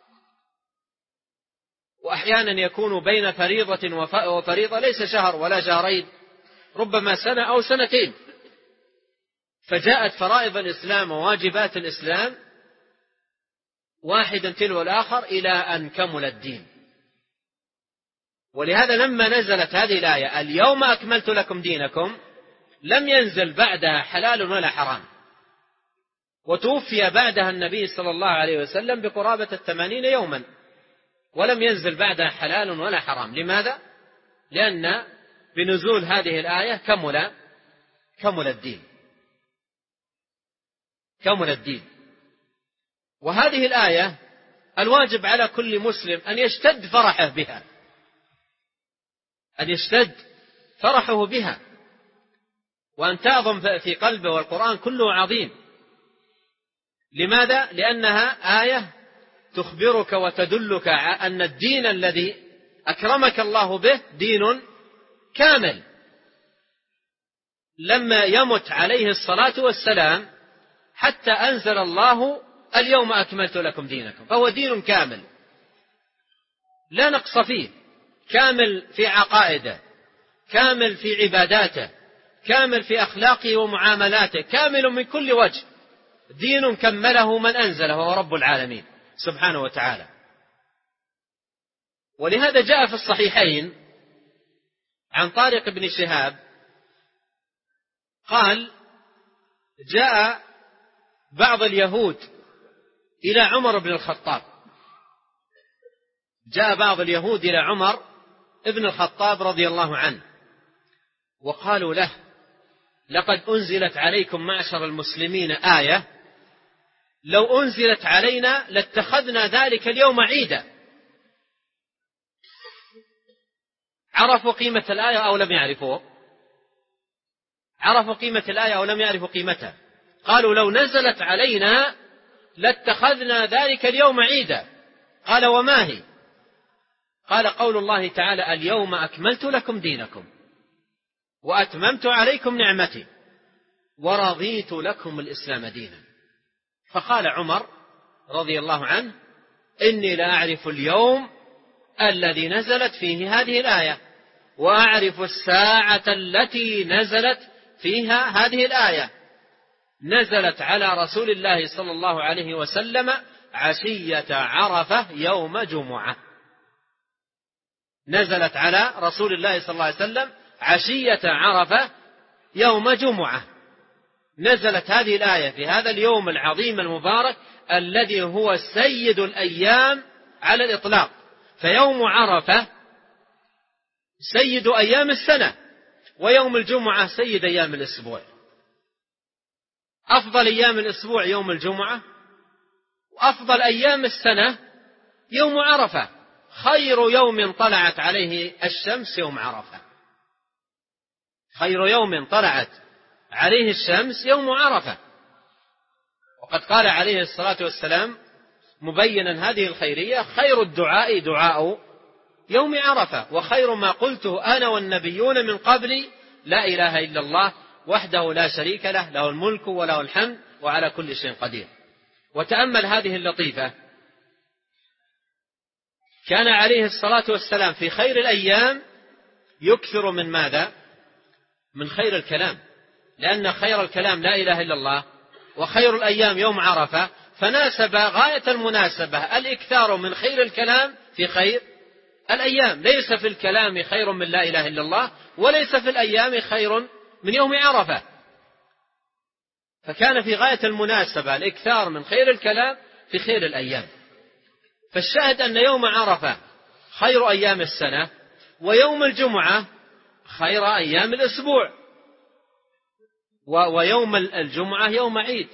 وأحيانا يكون بين فريضة وفريضة ليس شهر ولا شهرين، ربما سنة أو سنتين. فجاءت فرائض الإسلام وواجبات الإسلام واحدا تلو الآخر إلى أن كمل الدين. ولهذا لما نزلت هذه الآية اليوم أكملت لكم دينكم لم ينزل بعدها حلال ولا حرام، وتوفي بعدها النبي صلى الله عليه وسلم بقرابة الثمانين يوما، ولم ينزل بعدها حلال ولا حرام. لماذا؟ لأن بنزول هذه الآية كمل كمل الدين كمل الدين. وهذه الآية الواجب على كل مسلم أن يشتد فرحه بها، أن يشتد فرحه بها، وأن تعظم في قلبه، والقرآن كله عظيم. لماذا؟ لأنها آية تخبرك وتدلك أن الدين الذي أكرمك الله به دين كامل. لما يمت عليه الصلاة والسلام حتى أنزل الله اليوم أكملت لكم دينكم، فهو دين كامل لا نقص فيه، كامل في عقائده، كامل في عباداته، كامل في أخلاقه ومعاملاته، كامل من كل وجه، دين كمله من أنزله هو رب العالمين سبحانه وتعالى. ولهذا جاء في الصحيحين عن طارق بن شهاب قال جاء بعض اليهود إلى عمر بن الخطاب جاء بعض اليهود إلى عمر بن الخطاب رضي الله عنه وقالوا له لقد أنزلت عليكم معشر المسلمين آية لو أنزلت علينا لاتخذنا ذلك اليوم عيدا. عرفوا قيمة الآية أو لم يعرفوا؟ عرفوا قيمة الآية أو لم يعرفوا قيمتها؟ قالوا لو نزلت علينا لاتخذنا ذلك اليوم عيدا. قال وما هي؟ قال قول الله تعالى اليوم أكملت لكم دينكم وأتممت عليكم نعمتي ورضيت لكم الإسلام دينا. فقال عمر رضي الله عنه إني لا أعرف اليوم الذي نزلت فيه هذه الآية، وأعرف الساعة التي نزلت فيها هذه الآية. نزلت على رسول الله صلى الله عليه وسلم عشية عرفة يوم جمعة. نزلت على رسول الله صلى الله عليه وسلم عشية عرفة يوم جمعة. نزلت هذه الآية في هذا اليوم العظيم المبارك الذي هو سيد الأيام على الإطلاق. فيوم عرفة سيد أيام السنة، ويوم الجمعة سيد أيام الأسبوع. أفضل أيام الأسبوع يوم الجمعة، وأفضل أيام السنة يوم عرفة. خير يوم طلعت عليه الشمس يوم عرفة، خير يوم طلعت عليه الشمس يوم عرفة. وقد قال عليه الصلاة والسلام مبينا هذه الخيرية خير الدعاء دعاء يوم عرفة. وخير ما قلته أنا والنبيون من قبلي لا إله إلا الله وحده لا شريك له، له الملك وله الحمد وعلى كل شيء قدير. وتأمل هذه اللطيفة، كان عليه الصلاة والسلام في خير الأيام يكثر من ماذا؟ من خير الكلام، لأن خير الكلام لا إله إلا الله، وخير الأيام يوم عرفة، فناسب غاية المناسبة الإكثار من خير الكلام في خير الأيام. ليس في الكلام خير من لا إله إلا الله، وليس في الأيام خير من يوم عرفة، فكان في غاية المناسبة الإكثار من خير الكلام في خير الأيام. فالشاهد أن يوم عرفة خير أيام السنة، ويوم الجمعة خير أيام الأسبوع، ويوم الجمعة يوم عيد.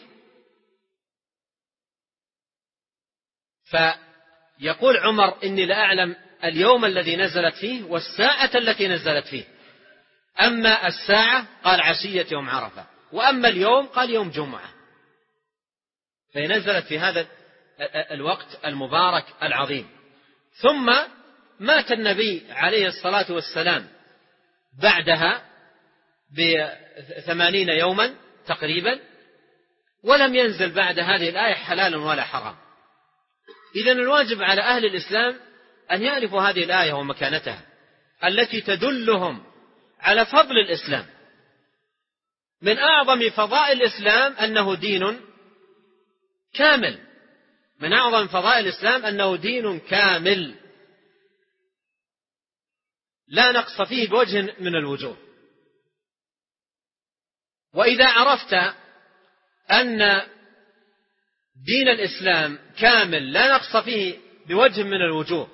فيقول عمر إني لأعلم اليوم الذي نزلت فيه والساعة التي نزلت فيه. أما الساعة قال عشية يوم عرفة، وأما اليوم قال يوم جمعة. فنزلت في هذا الوقت المبارك العظيم. ثم مات النبي عليه الصلاة والسلام بعدها بثمانين يوما تقريبا، ولم ينزل بعد هذه الآية حلال ولا حرام. إذن الواجب على أهل الإسلام أن يعرفوا هذه الآية ومكانتها التي تدلهم على فضل الإسلام. من أعظم فضائل الإسلام أنه دين كامل، من أعظم فضائل الإسلام أنه دين كامل لا نقص فيه بوجه من الوجوه. وإذا عرفت أن دين الإسلام كامل لا نقص فيه بوجه من الوجوه،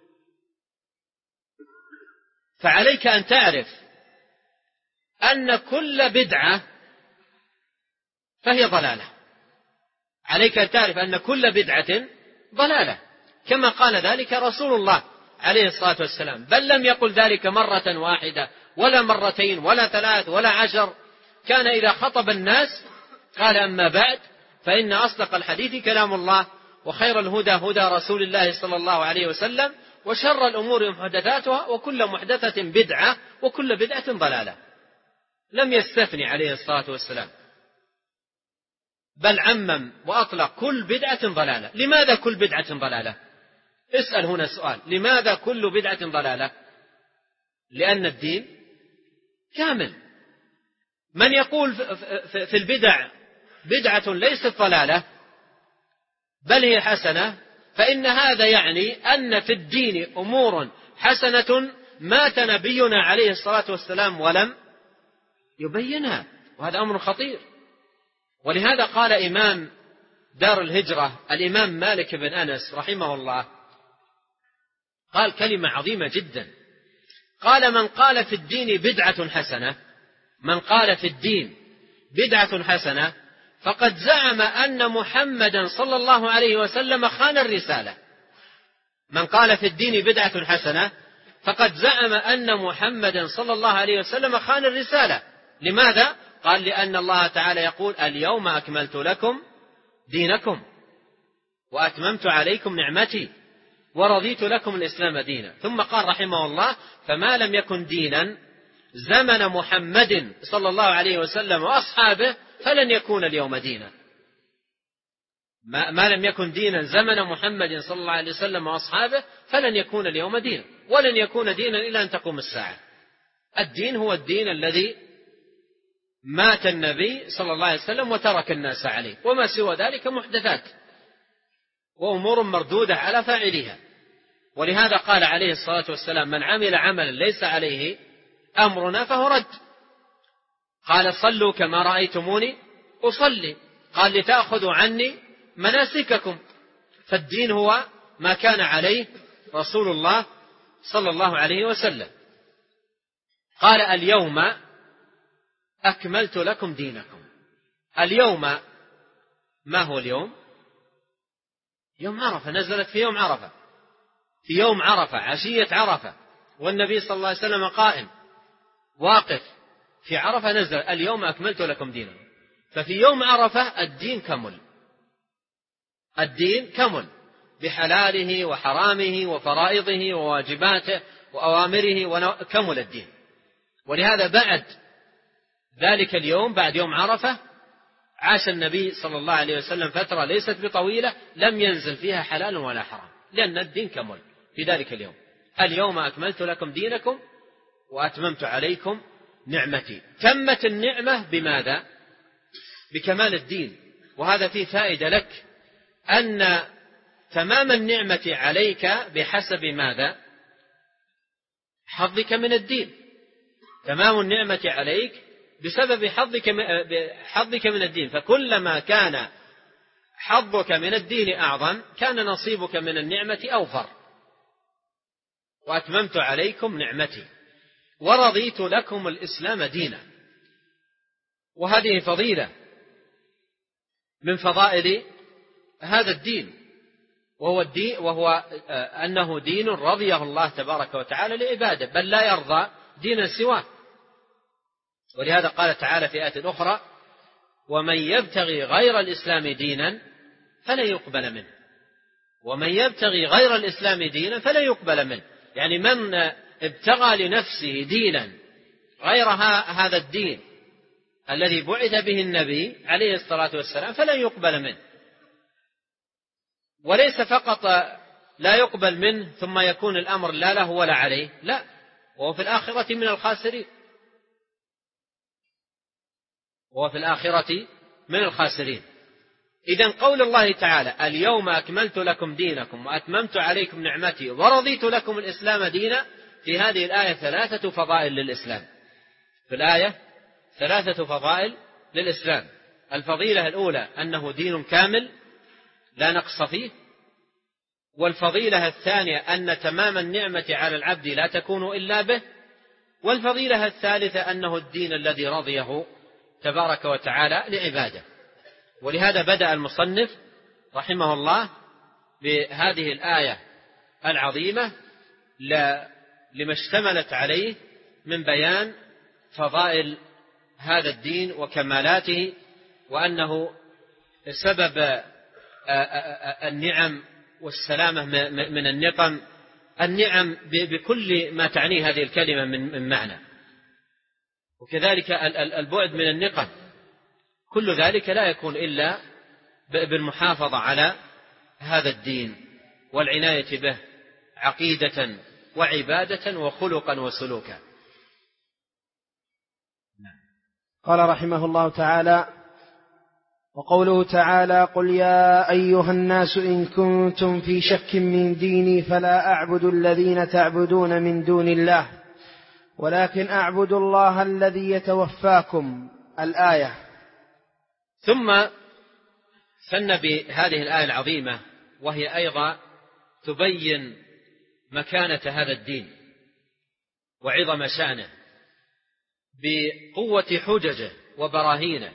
فعليك أن تعرف أن كل بدعة فهي ضلالة. عليك أن تعرف أن كل بدعة ضلالة، كما قال ذلك رسول الله عليه الصلاة والسلام، بل لم يقل ذلك مرة واحدة ولا مرتين ولا ثلاث ولا عشر. كان إذا خطب الناس قال: أما بعد فإن أصدق الحديث كلام الله، وخير الهدى هدى رسول الله صلى الله عليه وسلم، وشر الأمور محدثاتها، وكل محدثة بدعة، وكل بدعة ضلالة. لم يستثني عليه الصلاة والسلام، بل عمم وأطلق كل بدعة ضلالة. لماذا كل بدعة ضلالة؟ اسأل هنا سؤال: لماذا كل بدعة ضلالة؟ لأن الدين كامل. من يقول في البدع بدعة ليست ضلالة بل هي حسنة، فإن هذا يعني أن في الدين أمور حسنة مات نبينا عليه الصلاة والسلام ولم يبينها، وهذا أمر خطير. ولهذا قال إمام دار الهجرة الإمام مالك بن أنس رحمه الله، قال كلمة عظيمة جدا، قال: من قال في الدين بدعة حسنة، من قال في الدين بدعة حسنة فقد زعم أن محمدا صلى الله عليه وسلم خان الرسالة. من قال في الدين بدعة حسنة فقد زعم أن محمدا صلى الله عليه وسلم خان الرسالة. لماذا؟ قال: لأن الله تعالى يقول: اليوم أكملت لكم دينكم وأتممت عليكم نعمتي ورضيت لكم الإسلام دينا. ثم قال رحمه الله: فما لم يكن دينا زمن محمد صلى الله عليه وسلم وأصحابه فلن يكون اليوم دينا. ما, ما لم يكن دينا زمن محمد صلى الله عليه وسلم وأصحابه فلن يكون اليوم دينا، ولن يكون دينا إلى أن تقوم الساعة. الدين هو الدين الذي مات النبي صلى الله عليه وسلم وترك الناس عليه، وما سوى ذلك محدثات وأمور مردودة على فاعلها. ولهذا قال عليه الصلاة والسلام: من عمل عملا ليس عليه أمرنا فهو رد. قال: صلوا كما رأيتموني أصلي. قال: لتأخذوا عني مناسككم. فالدين هو ما كان عليه رسول الله صلى الله عليه وسلم. قال: اليوم أكملت لكم دينكم. اليوم ما هو اليوم؟ يوم عرفة، نزلت في يوم عرفة، في يوم عرفة عشية عرفة، والنبي صلى الله عليه وسلم قائم واقف في عرفة، نزل: اليوم أكملت لكم دينكم. ففي يوم عرفة الدين كمل، الدين كمل. بحلاله وحرامه وفرائضه وواجباته وأوامره، كمل الدين. ولهذا بعد ذلك اليوم، بعد يوم عرفة، عاش النبي صلى الله عليه وسلم فترة ليست بطويلة لم ينزل فيها حلال ولا حرام، لأن الدين كمل في ذلك اليوم. اليوم أكملت لكم دينكم وأتممت عليكم نعمتي. تمت النعمة بماذا؟ بكمال الدين. وهذا فيه فائدة لك، أن تمام النعمة عليك بحسب ماذا؟ حظك من الدين. تمام النعمة عليك بسبب حظك حظك من الدين، فكلما كان حظك من الدين أعظم كان نصيبك من النعمة أوفر. وأتممت عليكم نعمتي ورضيت لكم الإسلام دينا. وهذه فضيلة من فضائل هذا الدين، وهو الدين وهو أنه دين رضيه الله تبارك وتعالى لعباده، بل لا يرضى دينا سواه. ولهذا قال تعالى في آية أخرى: ومن يبتغي غير الإسلام دينا فلا يقبل منه. ومن يبتغي غير الإسلام دينا فلا يقبل منه، يعني من ابتغى لنفسه دينا غير هذا الدين الذي بعث به النبي عليه الصلاة والسلام فلا يقبل منه. وليس فقط لا يقبل منه ثم يكون الأمر لا له ولا عليه، لا، وهو في الآخرة من الخاسرين، وهو في الآخرة من الخاسرين. إذن قول الله تعالى: اليوم أكملت لكم دينكم وأتممت عليكم نعمتي ورضيت لكم الإسلام دينا، في هذه الآية ثلاثة فضائل للإسلام. في الآية ثلاثة فضائل للإسلام. الفضيلة الأولى أنه دين كامل لا نقص فيه. والفضيلة الثانية أن تمام النعمة على العبد لا تكون إلا به. والفضيلة الثالثة أنه الدين الذي رضيه تبارك وتعالى لعباده. ولهذا بدأ المصنف رحمه الله بهذه الآية العظيمة لما اشتملت عليه من بيان فضائل هذا الدين وكمالاته، وأنه سبب النعم والسلامة من النقم، النعم بكل ما تعنيه هذه الكلمة من معنى، وكذلك البعد من النقم. كل ذلك لا يكون إلا بالمحافظة على هذا الدين والعناية به عقيدة وعبادة وخلقا وسلوكا. قال رحمه الله تعالى: وقوله تعالى: قل يا أيها الناس إن كنتم في شك من ديني فلا أعبد الذين تعبدون من دون الله ولكن أعبد الله الذي يتوفاكم. الآية. ثم ثنى بهذه الآية العظيمة، وهي أيضا تبين مكانة هذا الدين وعظم شأنه بقوة حججه وبراهينه،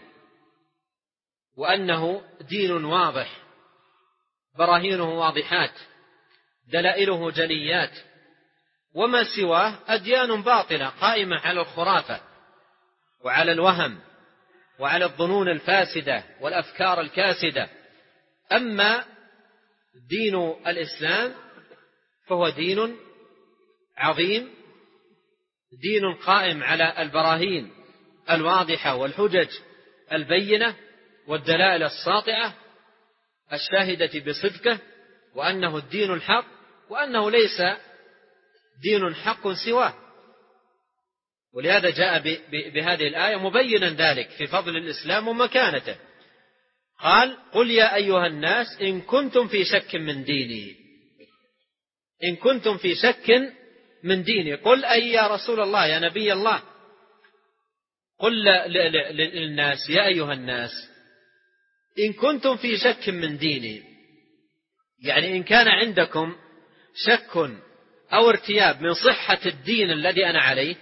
وأنه دين واضح، براهينه واضحات، دلائله جليات، وما سواه أديان باطلة قائمة على الخرافة وعلى الوهم وعلى الظنون الفاسدة والأفكار الكاسدة. أما دين الإسلام فهو دين عظيم، دين قائم على البراهين الواضحة والحجج البينة والدلائل الساطعة الشاهدة بصدقه، وأنه الدين الحق، وأنه ليس دين حق سواه. ولهذا جاء بهذه الآية مبينا ذلك في فضل الإسلام ومكانته. قال: قل يا أيها الناس إن كنتم في شك من ديني. إن كنتم في شك من ديني، قل أي يا رسول الله يا نبي الله، قل للناس يا أيها الناس إن كنتم في شك من ديني، يعني إن كان عندكم شك أو ارتياب من صحة الدين الذي أنا عليه،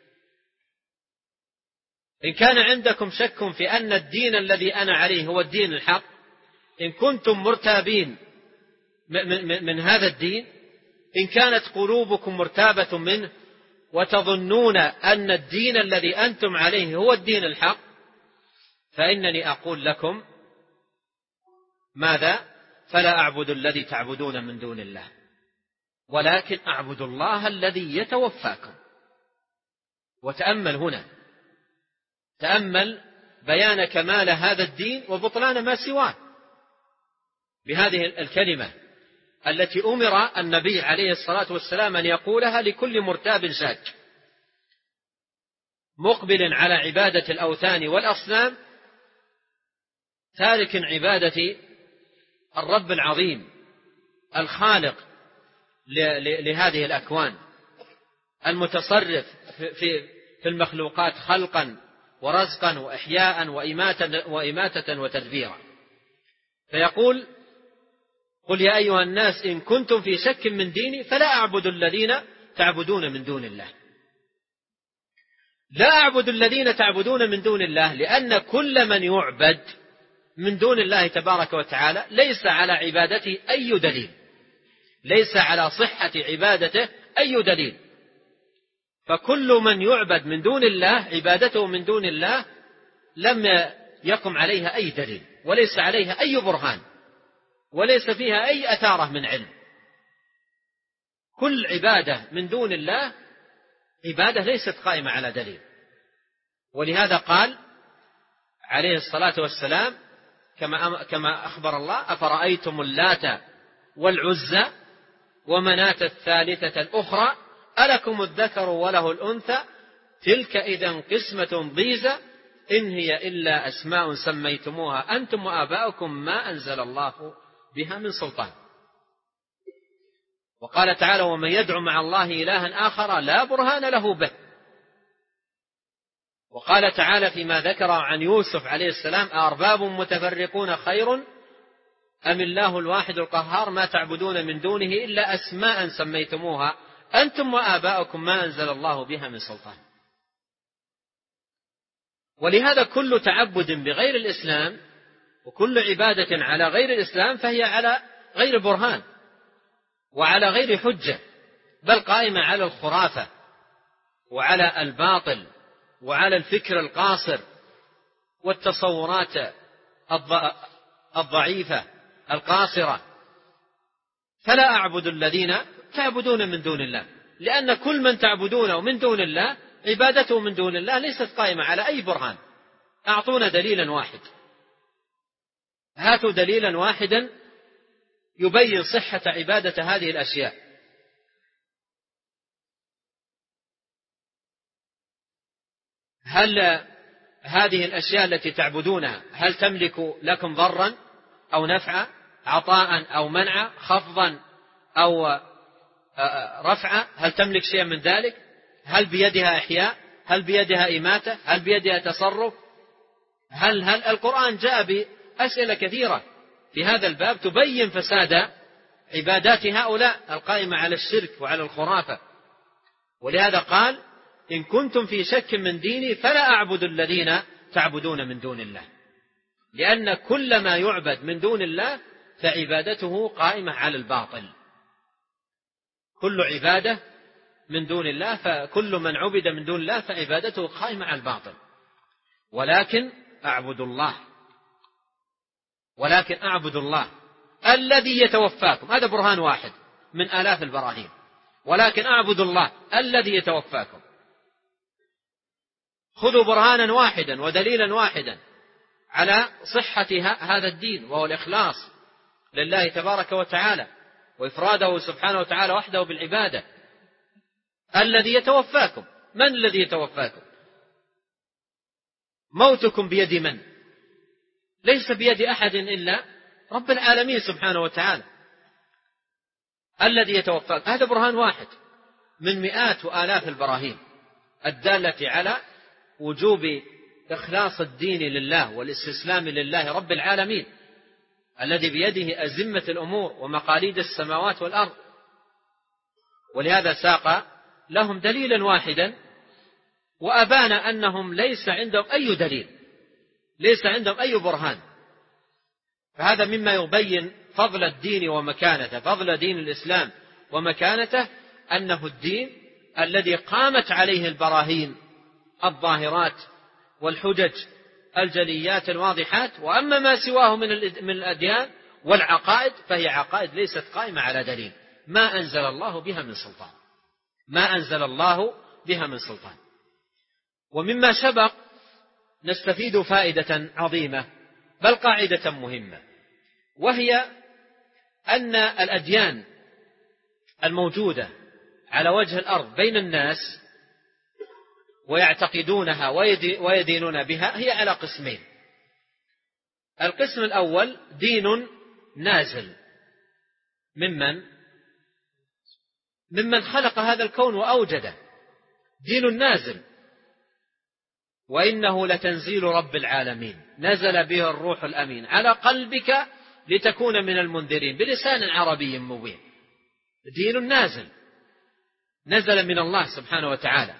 إن كان عندكم شك في أن الدين الذي أنا عليه هو الدين الحق، إن كنتم مرتابين من هذا الدين، إن كانت قلوبكم مرتابة منه وتظنون أن الدين الذي أنتم عليه هو الدين الحق، فإنني أقول لكم ماذا؟ فلا أعبد الذي تعبدون من دون الله ولكن أعبد الله الذي يتوفاكم. وتأمل هنا، تأمل بيان كمال هذا الدين وبطلان ما سواه بهذه الكلمة التي أمر النبي عليه الصلاة والسلام أن يقولها لكل مرتاب شاك مقبل على عبادة الأوثان والأصنام تارك عبادة الرب العظيم الخالق لهذه الأكوان المتصرف في المخلوقات خلقا ورزقا وإحياء وإماتة وتدبيرا. فيقول: قل يا أيها الناس إن كنتم في شك من ديني فلا أعبد الذين تعبدون من دون الله. لا أعبد الذين تعبدون من دون الله لأن كل من يعبد من دون الله تبارك وتعالى ليس على عبادته أي دليل، ليس على صحة عبادته أي دليل. فكل من يعبد من دون الله عبادته من دون الله لم يقم عليها أي دليل وليس عليها أي برهان وليس فيها أي أثارة من علم. كل عبادة من دون الله عبادة ليست قائمة على دليل. ولهذا قال عليه الصلاة والسلام كما كما أخبر الله: أفرأيتم اللات والعزى ومناة الثالثة الأخرى ألكم الذكر وله الأنثى تلك إذا قسمة ضيزى إن هي إلا أسماء سميتموها أنتم وآباؤكم ما أنزل الله بها من سلطان. وقال تعالى: ومن يدعو مع الله إلها آخر لا برهان له به. وقال تعالى فيما ذكر عن يوسف عليه السلام: أأرباب متفرقون خير أم الله الواحد القهار ما تعبدون من دونه إلا أسماء سميتموها أنتم وآباؤكم ما أنزل الله بها من سلطان. ولهذا كل تعبد بغير الإسلام وكل عبادة على غير الإسلام فهي على غير برهان وعلى غير حجة، بل قائمة على الخرافة وعلى الباطل وعلى الفكر القاصر والتصورات الضعيفة القاصرة. فلا أعبد الذين تعبدون من دون الله لأن كل من تعبدونه من دون الله عبادته من دون الله ليست قائمة على أي برهان. أعطونا دليلا واحد، هاتوا دليلا واحدا يبين صحة عبادة هذه الأشياء. هل هذه الأشياء التي تعبدونها هل تملك لكم ضرا أو نفعا، عطاء أو منعا، خفضا أو رفعا؟ هل تملك شيئا من ذلك؟ هل بيدها إحياء؟ هل بيدها إماتة؟ هل بيدها تصرف؟ هل هل القرآن جاء بأسئلة كثيرة في هذا الباب تبين فساد عبادات هؤلاء القائمة على الشرك وعلى الخرافة. ولهذا قال: إن كنتم في شك من ديني فلا أعبد الذين تعبدون من دون الله، لأن كل ما يعبد من دون الله فعبادته قائمة على الباطل. كل عبادة من دون الله فكل من عبد من دون الله فعبادته قائمة على الباطل. ولكن أعبد الله ولكن أعبد الله الذي يتوفاكم. هذا برهان واحد من آلاف البراهين. ولكن أعبد الله الذي يتوفاكم. خذوا برهانا واحدا ودليلا واحدا على صحة هذا الدين، وهو الإخلاص لله تبارك وتعالى وإفراده سبحانه وتعالى وحده بالعبادة. الذي يتوفاكم، من الذي يتوفاكم؟ موتكم بيد من؟ ليس بيد أحد إلا رب العالمين سبحانه وتعالى. الذي يتوفاكم هذا برهان واحد من مئات وآلاف البراهين الدالة على وجوب إخلاص الدين لله والاستسلام لله رب العالمين الذي بيده أزمة الأمور ومقاليد السماوات والأرض. ولهذا ساق لهم دليلا واحدا وأبان أنهم ليس عندهم أي دليل، ليس عندهم أي برهان. فهذا مما يبين فضل الدين ومكانته، فضل دين الإسلام ومكانته، أنه الدين الذي قامت عليه البراهين الظاهرات والحجج الجليات الواضحات. وأما ما سواه من الأديان والعقائد فهي عقائد ليست قائمة على دليل، ما أنزل الله بها من سلطان، ما أنزل الله بها من سلطان. ومما سبق نستفيد فائدة عظيمة، بل قاعدة مهمة، وهي أن الأديان الموجودة على وجه الأرض بين الناس ويعتقدونها ويدينون بها هي على قسمين. القسم الأول دين نازل ممن ممن خلق هذا الكون وأوجده، دين نازل، وإنه لتنزيل رب العالمين نزل به الروح الأمين على قلبك لتكون من المنذرين بلسان عربي مبين. دين نازل نزل من الله سبحانه وتعالى.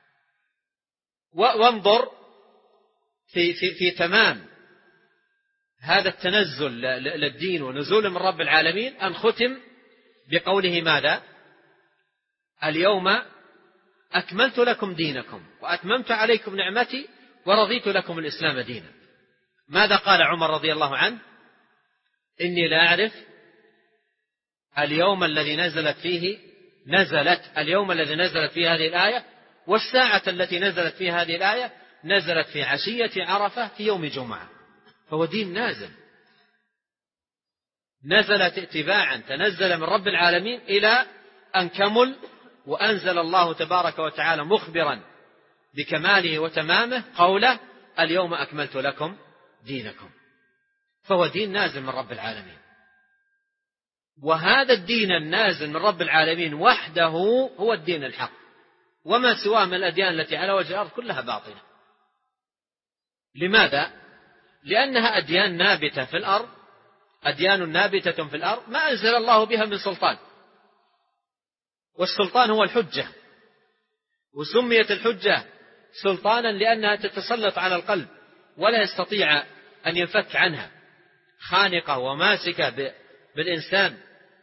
وانظر في, في, في تمام هذا التنزل للدين ونزول من رب العالمين أن ختم بقوله ماذا؟ اليوم أكملت لكم دينكم وأتممت عليكم نعمتي ورضيت لكم الإسلام دينا. ماذا قال عمر رضي الله عنه؟ إني لا أعرف اليوم الذي نزلت فيه نزلت اليوم الذي نزلت فيه هذه الآية، والساعة التي نزلت فيها هذه الآية نزلت في عشية عرفة في يوم جمعة. فهو دين نازل، نزلت اتباعا، تنزل من رب العالمين إلى أن كمل، وأنزل الله تبارك وتعالى مخبرا بكماله وتمامه قوله اليوم أكملت لكم دينكم. فهو دين نازل من رب العالمين، وهذا الدين النازل من رب العالمين وحده هو الدين الحق، وما سواه من الأديان التي على وجه الأرض كلها باطلة. لماذا؟ لأنها أديان نابتة في الأرض، أديان نابتة في الأرض ما أنزل الله بها من سلطان، والسلطان هو الحجة، وسميت الحجة سلطانا لأنها تتسلط على القلب ولا يستطيع أن ينفك عنها، خانقة وماسكة بالإنسان.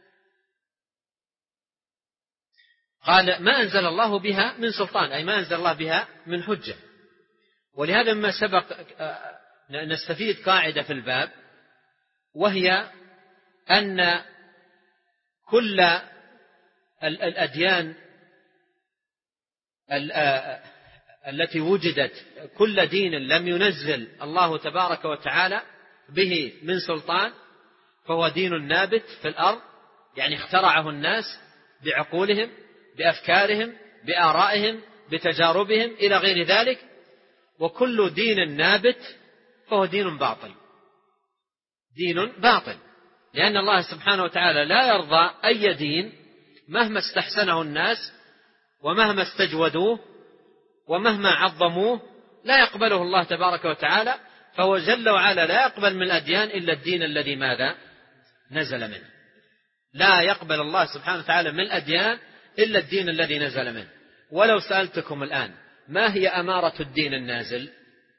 قال ما أنزل الله بها من سلطان، أي ما أنزل الله بها من حجة. ولهذا مما سبق نستفيد قاعدة في الباب، وهي أن كل الأديان التي وجدت، كل دين لم ينزل الله تبارك وتعالى به من سلطان فهو دين نابت في الأرض، يعني اخترعه الناس بعقولهم بأفكارهم بآرائهم بتجاربهم إلى غير ذلك. وكل دين نابت فهو دين باطل، دين باطل، لأن الله سبحانه وتعالى لا يرضى أي دين مهما استحسنه الناس ومهما استجودوه ومهما عظموه لا يقبله الله تبارك وتعالى. فهو جل وعلا لا يقبل من الأديان إلا الدين الذي ماذا؟ نزل منه. لا يقبل الله سبحانه وتعالى من الأديان إلا الدين الذي نزل منه. ولو سألتكم الآن ما هي أمارة الدين النازل؟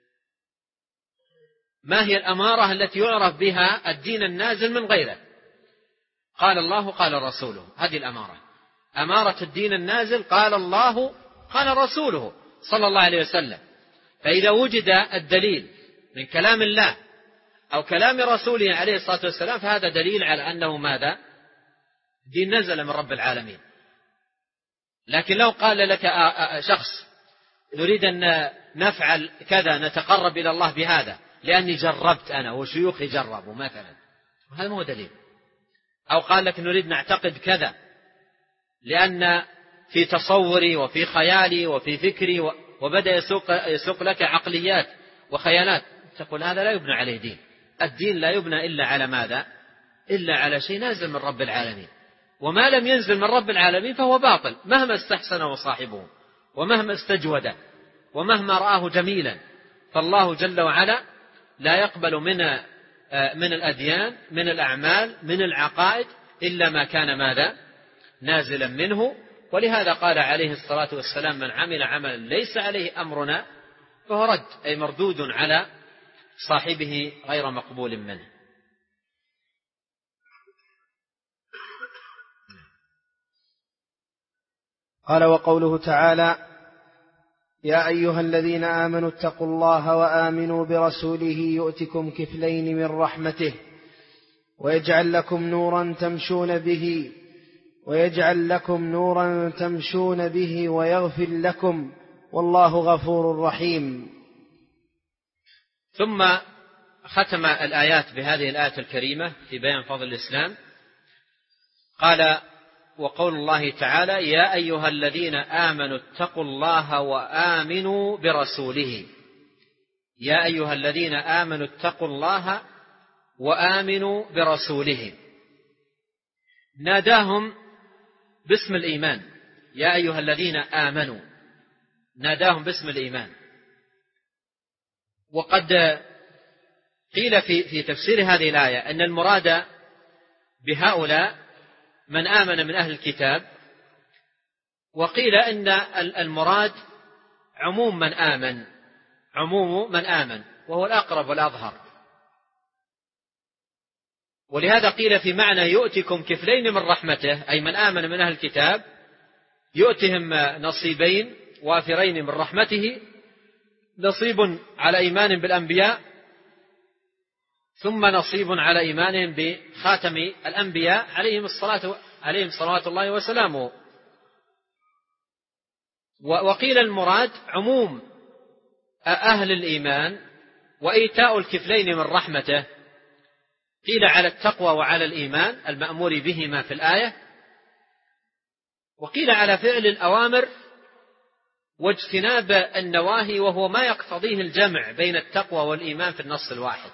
ما هي الأمارة التي يعرف بها الدين النازل من غيره؟ قال الله قال رسوله، هذه الأمارة. أمارة الدين النازل قال الله قال رسوله صلى الله عليه وسلم. فإذا وجد الدليل من كلام الله أو كلام رسوله عليه الصلاة والسلام فهذا دليل على أنه ماذا؟ دين نزل من رب العالمين. لكن لو قال لك شخص نريد أن نفعل كذا نتقرب إلى الله بهذا لأني جربت أنا وشيوخي جربوا مثلا، هذا مو دليل. أو قال لك نريد نعتقد كذا لأن في تصوري وفي خيالي وفي فكري، وبدأ يسوق, يسوق لك عقليات وخيالات، تقول هذا لا يبنى عليه دين. الدين لا يبنى إلا على ماذا؟ إلا على شيء نازل من رب العالمين. وما لم ينزل من رب العالمين فهو باطل مهما استحسنه صاحبه ومهما استجوده ومهما رآه جميلا. فالله جل وعلا لا يقبل من من الأديان من الأعمال من العقائد إلا ما كان ماذا؟ نازلا منه. ولهذا قال عليه الصلاة والسلام من عمل عملا ليس عليه أمرنا فهو رد، أي مردود على صاحبه غير مقبول منه. قال وقوله تعالى يا أيها الذين آمنوا اتقوا الله وآمنوا برسوله يؤتكم كفلين من رحمته ويجعل لكم نورا تمشون به ويجعل لكم نورا تمشون به ويغفر لكم والله غفور رحيم. ثم ختم الآيات بهذه الآية الكريمة في بيان فضل الإسلام. قال: وقول الله تعالى: يا أيها الذين آمنوا اتقوا الله وآمنوا برسوله. يا أيها الذين آمنوا اتقوا الله وآمنوا برسوله. ناداهم باسم الإيمان، يا أيها الذين آمنوا، ناداهم باسم الإيمان. وقد قيل في في تفسير هذه الآية أن المراد بهؤلاء من آمن من أهل الكتاب، وقيل أن المراد عموم من آمن، عموم من آمن، وهو الأقرب والأظهر. ولهذا قيل في معنى يؤتكم كفلين من رحمته، أي من آمن من أهل الكتاب يؤتهم نصيبين وافرين من رحمته، نصيب على إيمان بالأنبياء، ثم نصيب على إيمانهم بخاتم الأنبياء عليهم الصلاة عليهم صلوات الله وسلامه. وقيل المراد عموم أهل الإيمان وإيتاء الكفلين من رحمته، قيل على التقوى وعلى الإيمان المأمور بهما في الآية، وقيل على فعل الأوامر واجتناب النواهي، وهو ما يقتضيه الجمع بين التقوى والإيمان في النص الواحد.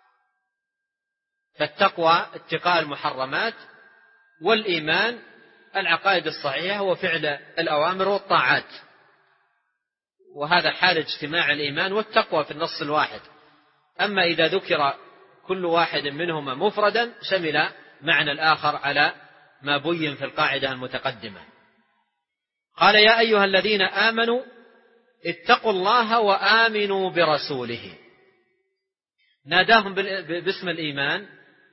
فالتقوى اتقاء المحرمات، والإيمان العقائد الصحيحة وفعل الأوامر والطاعات، وهذا حال اجتماع الإيمان والتقوى في النص الواحد. أما إذا ذكر كل واحد منهما مفردا شمل معنى الآخر على ما بين في القاعدة المتقدمة. قال: يا أيها الذين آمنوا اتقوا الله وآمنوا برسوله. ناداهم باسم الإيمان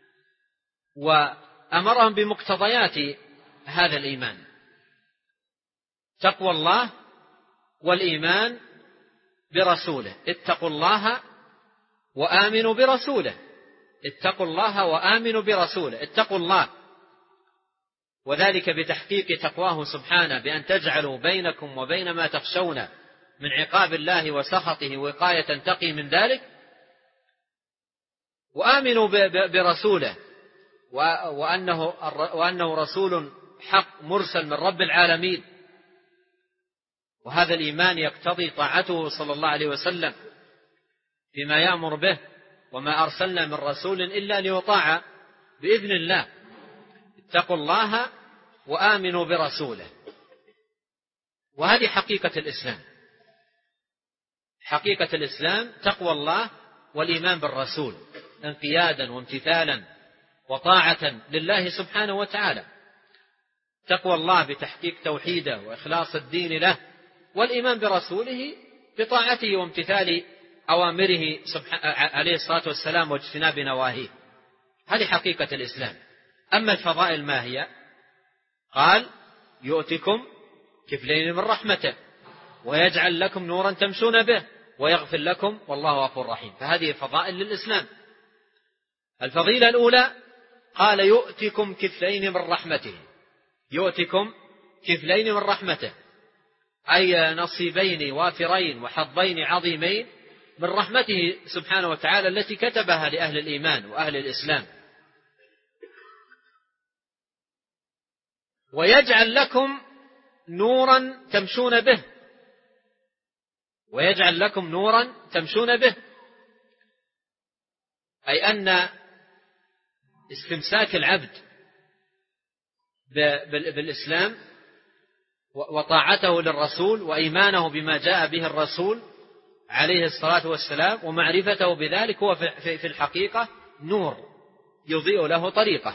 وأمرهم بمقتضيات هذا الإيمان: تقوى الله والإيمان برسوله. اتقوا الله وآمنوا برسوله. اتقوا الله وآمنوا برسوله. اتقوا الله، وذلك بتحقيق تقواه سبحانه، بأن تجعلوا بينكم وبين ما تخشون من عقاب الله وسخطه وقاية تقي من ذلك. وآمنوا برسوله، وأنه, وأنه رسول حق مرسل من رب العالمين، وهذا الإيمان يقتضي طاعته صلى الله عليه وسلم فيما يأمر به، وما أرسلنا من رسول إلا ليطاع بإذن الله. اتقوا الله وآمنوا برسوله. وهذه حقيقة الإسلام. حقيقة الإسلام تقوى الله والإيمان بالرسول، انقيادا وامتثالا وطاعة لله سبحانه وتعالى. تقوى الله بتحقيق توحيده وإخلاص الدين له، والإيمان برسوله بطاعته وامتثال أوامره عليه الصلاة والسلام واجتناب نواهيه. هذه حقيقة الإسلام. أما الفضائل ما هي؟ قال: يؤتكم كفلين من رحمته ويجعل لكم نورا تمشون به ويغفر لكم والله غفور رحيم. فهذه فضائل للإسلام. الفضيلة الأولى قال: يؤتكم كفلين من رحمته. يؤتكم كفلين من رحمته، أي نصيبين وافرين وحظين عظيمين من رحمته سبحانه وتعالى التي كتبها لأهل الإيمان وأهل الإسلام. ويجعل لكم نورا تمشون به. ويجعل لكم نورا تمشون به، أي أن استمساك العبد بالإسلام وطاعته للرسول وإيمانه بما جاء به الرسول عليه الصلاة والسلام ومعرفته بذلك هو في الحقيقة نور يضيء له طريقه.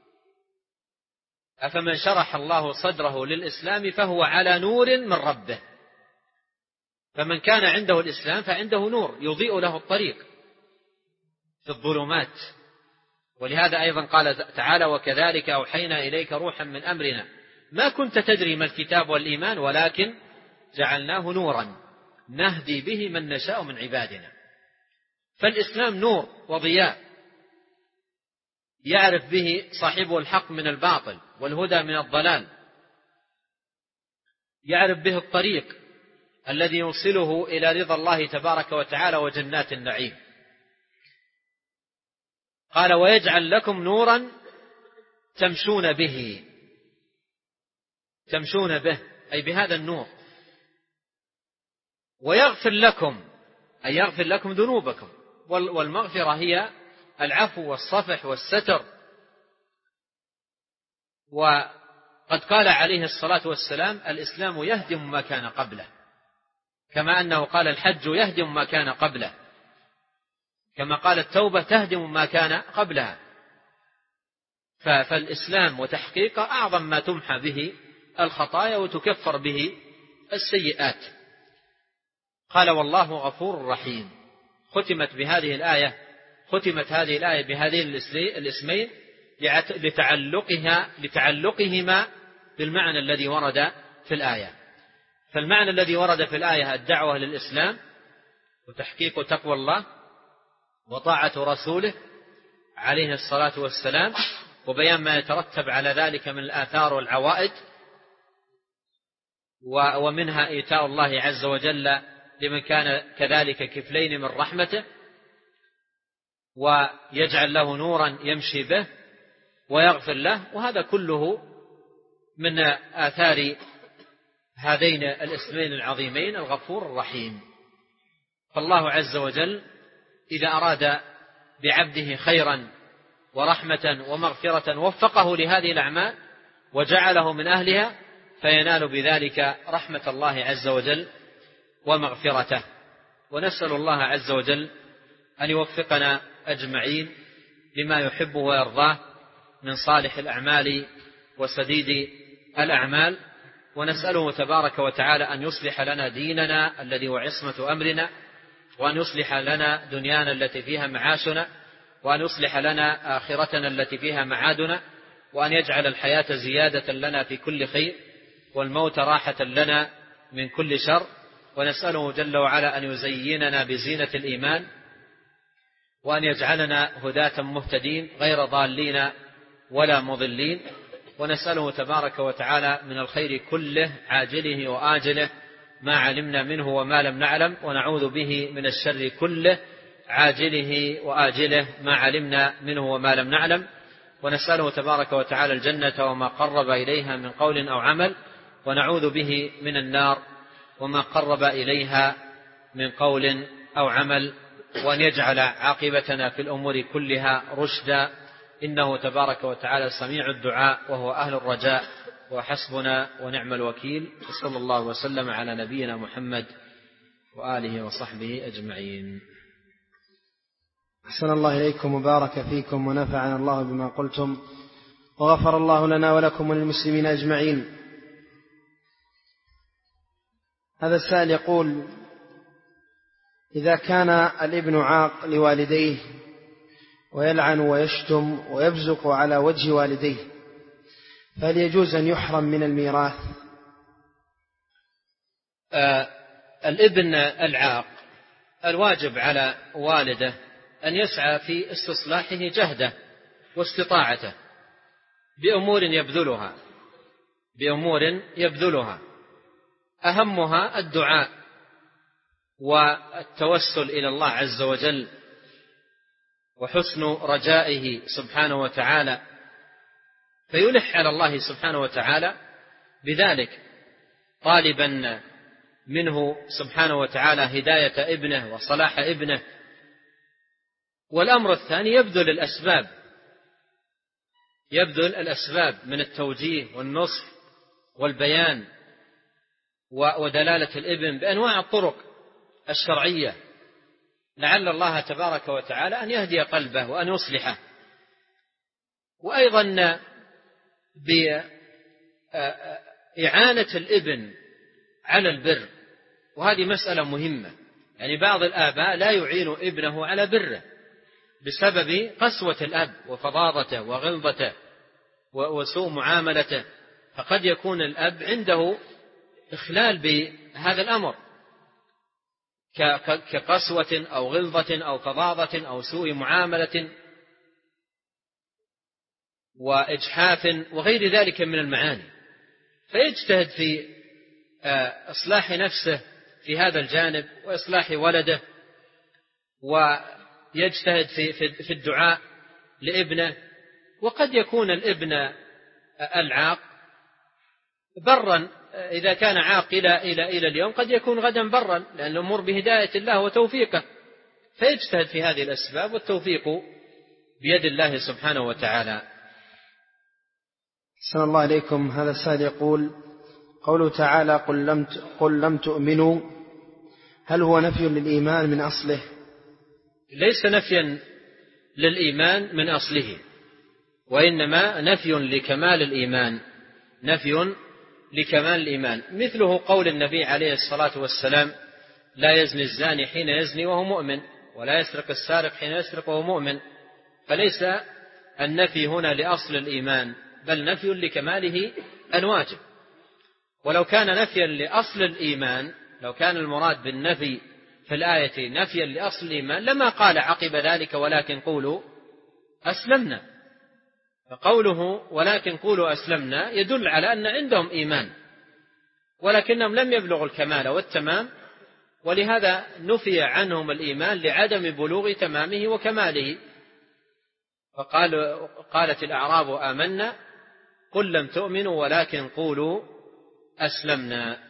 أفمن شرح الله صدره للإسلام فهو على نور من ربه. فمن كان عنده الإسلام فعنده نور يضيء له الطريق في الظلمات. ولهذا أيضا قال تعالى: وكذلك أوحينا إليك روحا من أمرنا ما كنت تدري ما الكتاب والإيمان ولكن جعلناه نورا نهدي به من نشاء من عبادنا. فالإسلام نور وضياء يعرف به صاحبه الحق من الباطل والهدى من الضلال، يعرف به الطريق الذي يوصله إلى رضا الله تبارك وتعالى وجنات النعيم. قال ويجعل لكم نورا تمشون به، تمشون به أي بهذا النور، ويغفر لكم أي يغفر لكم ذنوبكم، والمغفرة هي العفو والصفح والستر. وقد قال عليه الصلاة والسلام الإسلام يهدم ما كان قبله، كما أنه قال الحج يهدم ما كان قبله، كما قال التوبة تهدم ما كان قبلها. فالإسلام وتحقيقه أعظم ما تمحى به الخطايا وتكفر به السيئات. قال والله غفور رحيم. ختمت بهذه الآية ختمت هذه الآية بهذين الاسمين لتعلقها لتعلقهما بالمعنى الذي ورد في الآية. فالمعنى الذي ورد في الآية الدعوة للإسلام وتحقيق تقوى الله وطاعة رسوله عليه الصلاة والسلام، وبيان ما يترتب على ذلك من الآثار والعوائد، ومنها إيتاء الله عز وجل لمن كان كذلك كفلين من رحمته، ويجعل له نورا يمشي به ويغفر له. وهذا كله من آثار هذين الاسمين العظيمين الغفور الرحيم. فالله عز وجل إذا أراد بعبده خيرا ورحمة ومغفرة وفقه لهذه الأعمال وجعله من أهلها، فينال بذلك رحمة الله عز وجل ومغفرته. ونسأل الله عز وجل أن يوفقنا أجمعين لما يحب ويرضاه من صالح الأعمال وسديد الأعمال، ونسأله تبارك وتعالى أن يصلح لنا ديننا الذي هو عصمة أمرنا، وأن يصلح لنا دنيانا التي فيها معاشنا، وأن يصلح لنا آخرتنا التي فيها معادنا، وأن يجعل الحياة زيادة لنا في كل خير والموت راحة لنا من كل شر. ونسأله جل وعلا أن يزيننا بزينة الإيمان، وأن يجعلنا هداة مهتدين غير ضالين ولا مضلين. ونسأله تبارك وتعالى من الخير كله عاجله وآجله ما علمنا منه وما لم نعلم، ونعوذ به من الشر كله عاجله وآجله ما علمنا منه وما لم نعلم. ونسأله تبارك وتعالى الجنة وما قرب إليها من قول أو عمل، ونعوذ به من النار وما قرب إليها من قول أو عمل. وأن يجعل عاقبتنا في الأمور كلها رشدا، إنه تبارك وتعالى سميع الدعاء وهو أهل الرجاء، وحسبنا ونعم الوكيل. صلى الله وسلم على نبينا محمد وآله وصحبه أجمعين. أحسن الله إليكم وبارك فيكم ونفعنا الله بما قلتم، وغفر الله لنا ولكم وللمسلمين أجمعين. هذا السائل يقول: إذا كان الابن عاق لوالديه ويلعن ويشتم ويبزق على وجه والديه، فهل يجوز أن يحرم من الميراث؟ آه الابن العاق الواجب على والده أن يسعى في استصلاحه جهده واستطاعته بأمور يبذلها بأمور يبذلها أهمها الدعاء والتوسل إلى الله عز وجل وحسن رجائه سبحانه وتعالى، فيلح على الله سبحانه وتعالى بذلك، طالبا منه سبحانه وتعالى هداية ابنه وصلاح ابنه. والأمر الثاني يبذل الأسباب يبذل الأسباب من التوجيه والنصح والبيان ودلالة الابن بأنواع الطرق الشرعية، لعل الله تبارك وتعالى أن يهدي قلبه وأن يصلحه. وأيضا بإعانة الابن على البر، وهذه مسألة مهمة. يعني بعض الآباء لا يعين ابنه على بره بسبب قسوة الأب وفظاظته وغلظته وسوء معاملته، فقد يكون الأب عنده إخلال بهذا الأمر كقسوة أو غلظة أو فظاظة أو سوء معاملة. وإجحاف وغير ذلك من المعاني، فيجتهد في إصلاح نفسه في هذا الجانب وإصلاح ولده، ويجتهد في الدعاء لابنه. وقد يكون الابن العاق برا، إذا كان عاق إلى إلى إلى اليوم قد يكون غدا برا، لأن الأمور بهداية الله وتوفيقه، فيجتهد في هذه الأسباب، والتوفيق بيد الله سبحانه وتعالى. أحسن الله إليكم. هذا السائل يقول: قوله تعالى قل لم قل لم تؤمنوا، هل هو نفي للإيمان من أصله؟ ليس نفيا للإيمان من أصله، وإنما نفي لكمال الإيمان، نفي لكمال الإيمان. مثله قول النبي عليه الصلاة والسلام: لا يزني الزاني حين يزني وهو مؤمن، ولا يسرق السارق حين يسرق وهو مؤمن. فليس النفي هنا لأصل الإيمان، بل نفي لكماله الواجب. ولو كان نفيا لأصل الإيمان، لو كان المراد بالنفي في الآية نفيا لأصل الإيمان، لما قال عقب ذلك ولكن قولوا أسلمنا. فقوله ولكن قولوا أسلمنا يدل على أن عندهم إيمان، ولكنهم لم يبلغوا الكمال والتمام، ولهذا نفي عنهم الإيمان لعدم بلوغ تمامه وكماله. فقال قالت الأعراب آمنا قل لم تؤمنوا ولكن قولوا أسلمنا.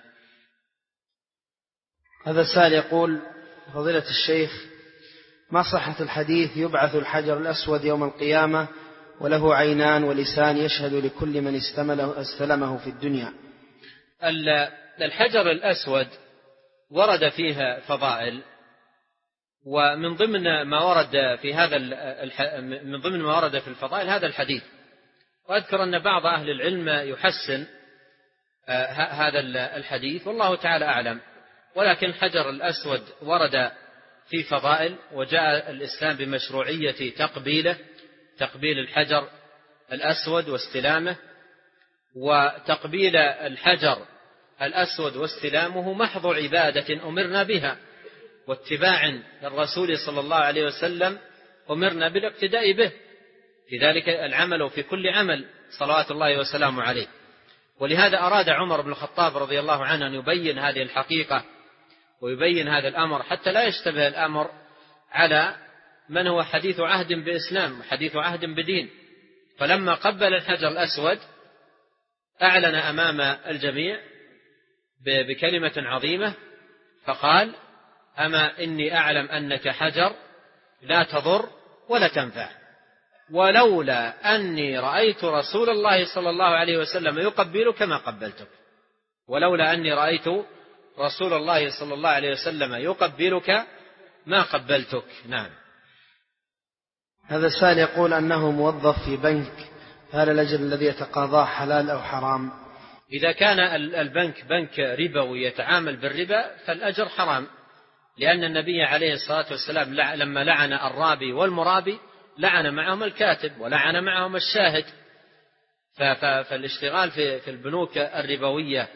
هذا السائل يقول: فضيلة الشيخ، ما صحة الحديث يبعث الحجر الأسود يوم القيامة وله عينان ولسان يشهد لكل من استلمه في الدنيا؟ الحجر الأسود ورد فيها فضائل، ومن ضمن ما ورد في هذا من ضمن ما ورد في الفضائل هذا الحديث. وأذكر أن بعض أهل العلم يحسن هذا الحديث والله تعالى أعلم، ولكن الحجر الأسود ورد في فضائل، وجاء الإسلام بمشروعية تقبيله، تقبيل الحجر الأسود واستلامه. وتقبيل الحجر الأسود واستلامه محض عبادة أمرنا بها، واتباع للرسول صلى الله عليه وسلم أمرنا بالاقتداء به، لذلك العمل في كل عمل صلوات الله وسلامه عليه. ولهذا أراد عمر بن الخطاب رضي الله عنه أن يبين هذه الحقيقة ويبين هذا الأمر حتى لا يشتبه الأمر على من هو حديث عهد بإسلام وحديث عهد بدين. فلما قبل الحجر الأسود أعلن أمام الجميع بكلمة عظيمة فقال: أما إني أعلم أنك حجر لا تضر ولا تنفع، ولولا أني رأيت رسول الله صلى الله عليه وسلم يقبلك ما قبلتك، ولولا أني رأيت رسول الله صلى الله عليه وسلم يقبلك ما قبلتك. نعم. هذا السائل يقول أنه موظف في بنك، هل الأجر الذي يتقاضاه حلال أو حرام؟ إذا كان البنك بنك ربوي يتعامل بالربا فالأجر حرام، لأن النبي عليه الصلاة والسلام لما لعن الرابي والمرابي لعن معهم الكاتب ولعن معهم الشاهد. فالاشتغال في البنوك الربوية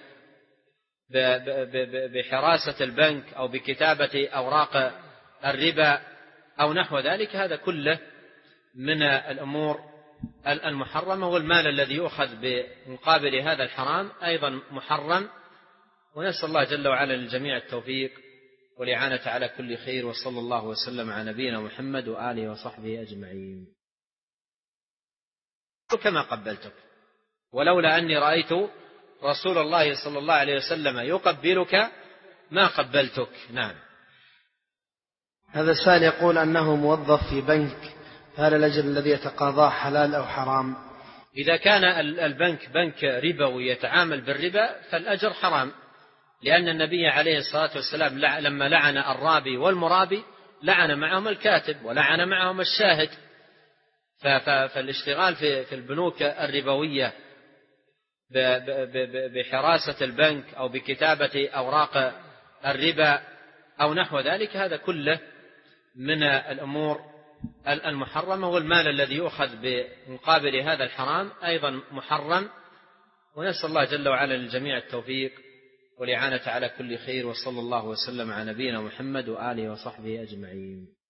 بحراسة البنك أو بكتابة أوراق الربا أو نحو ذلك هذا كله من الأمور المحرمة، والمال الذي يؤخذ بمقابل هذا الحرام أيضا محرم. ونسأل الله جل وعلا للجميع التوفيق والإعانة على كل خير، وصلى الله وسلم على نبينا محمد وآله وصحبه أجمعين. كما قبلتك، ولولا أني رأيت رسول الله صلى الله عليه وسلم يقبلك ما قبلتك. نعم. هذا السائل يقول أنه موظف في بنك، هل الأجر الذي يتقاضاه حلال أو حرام؟ إذا كان البنك بنك ربوي يتعامل بالربا فالأجر حرام، لأن النبي عليه الصلاة والسلام لما لعن الرابي والمرابي لعن معهم الكاتب ولعن معهم الشاهد. فالاشتغال في البنوك الربوية بحراسة البنك أو بكتابة أوراق الربا أو نحو ذلك هذا كله من الأمور المحرمة، والمال الذي يؤخذ بمقابل هذا الحرام أيضا محرم. ونسأل الله جل وعلا للجميع التوفيق والإعانة على كل خير، وصلى الله وسلم على نبينا محمد وآله وصحبه أجمعين.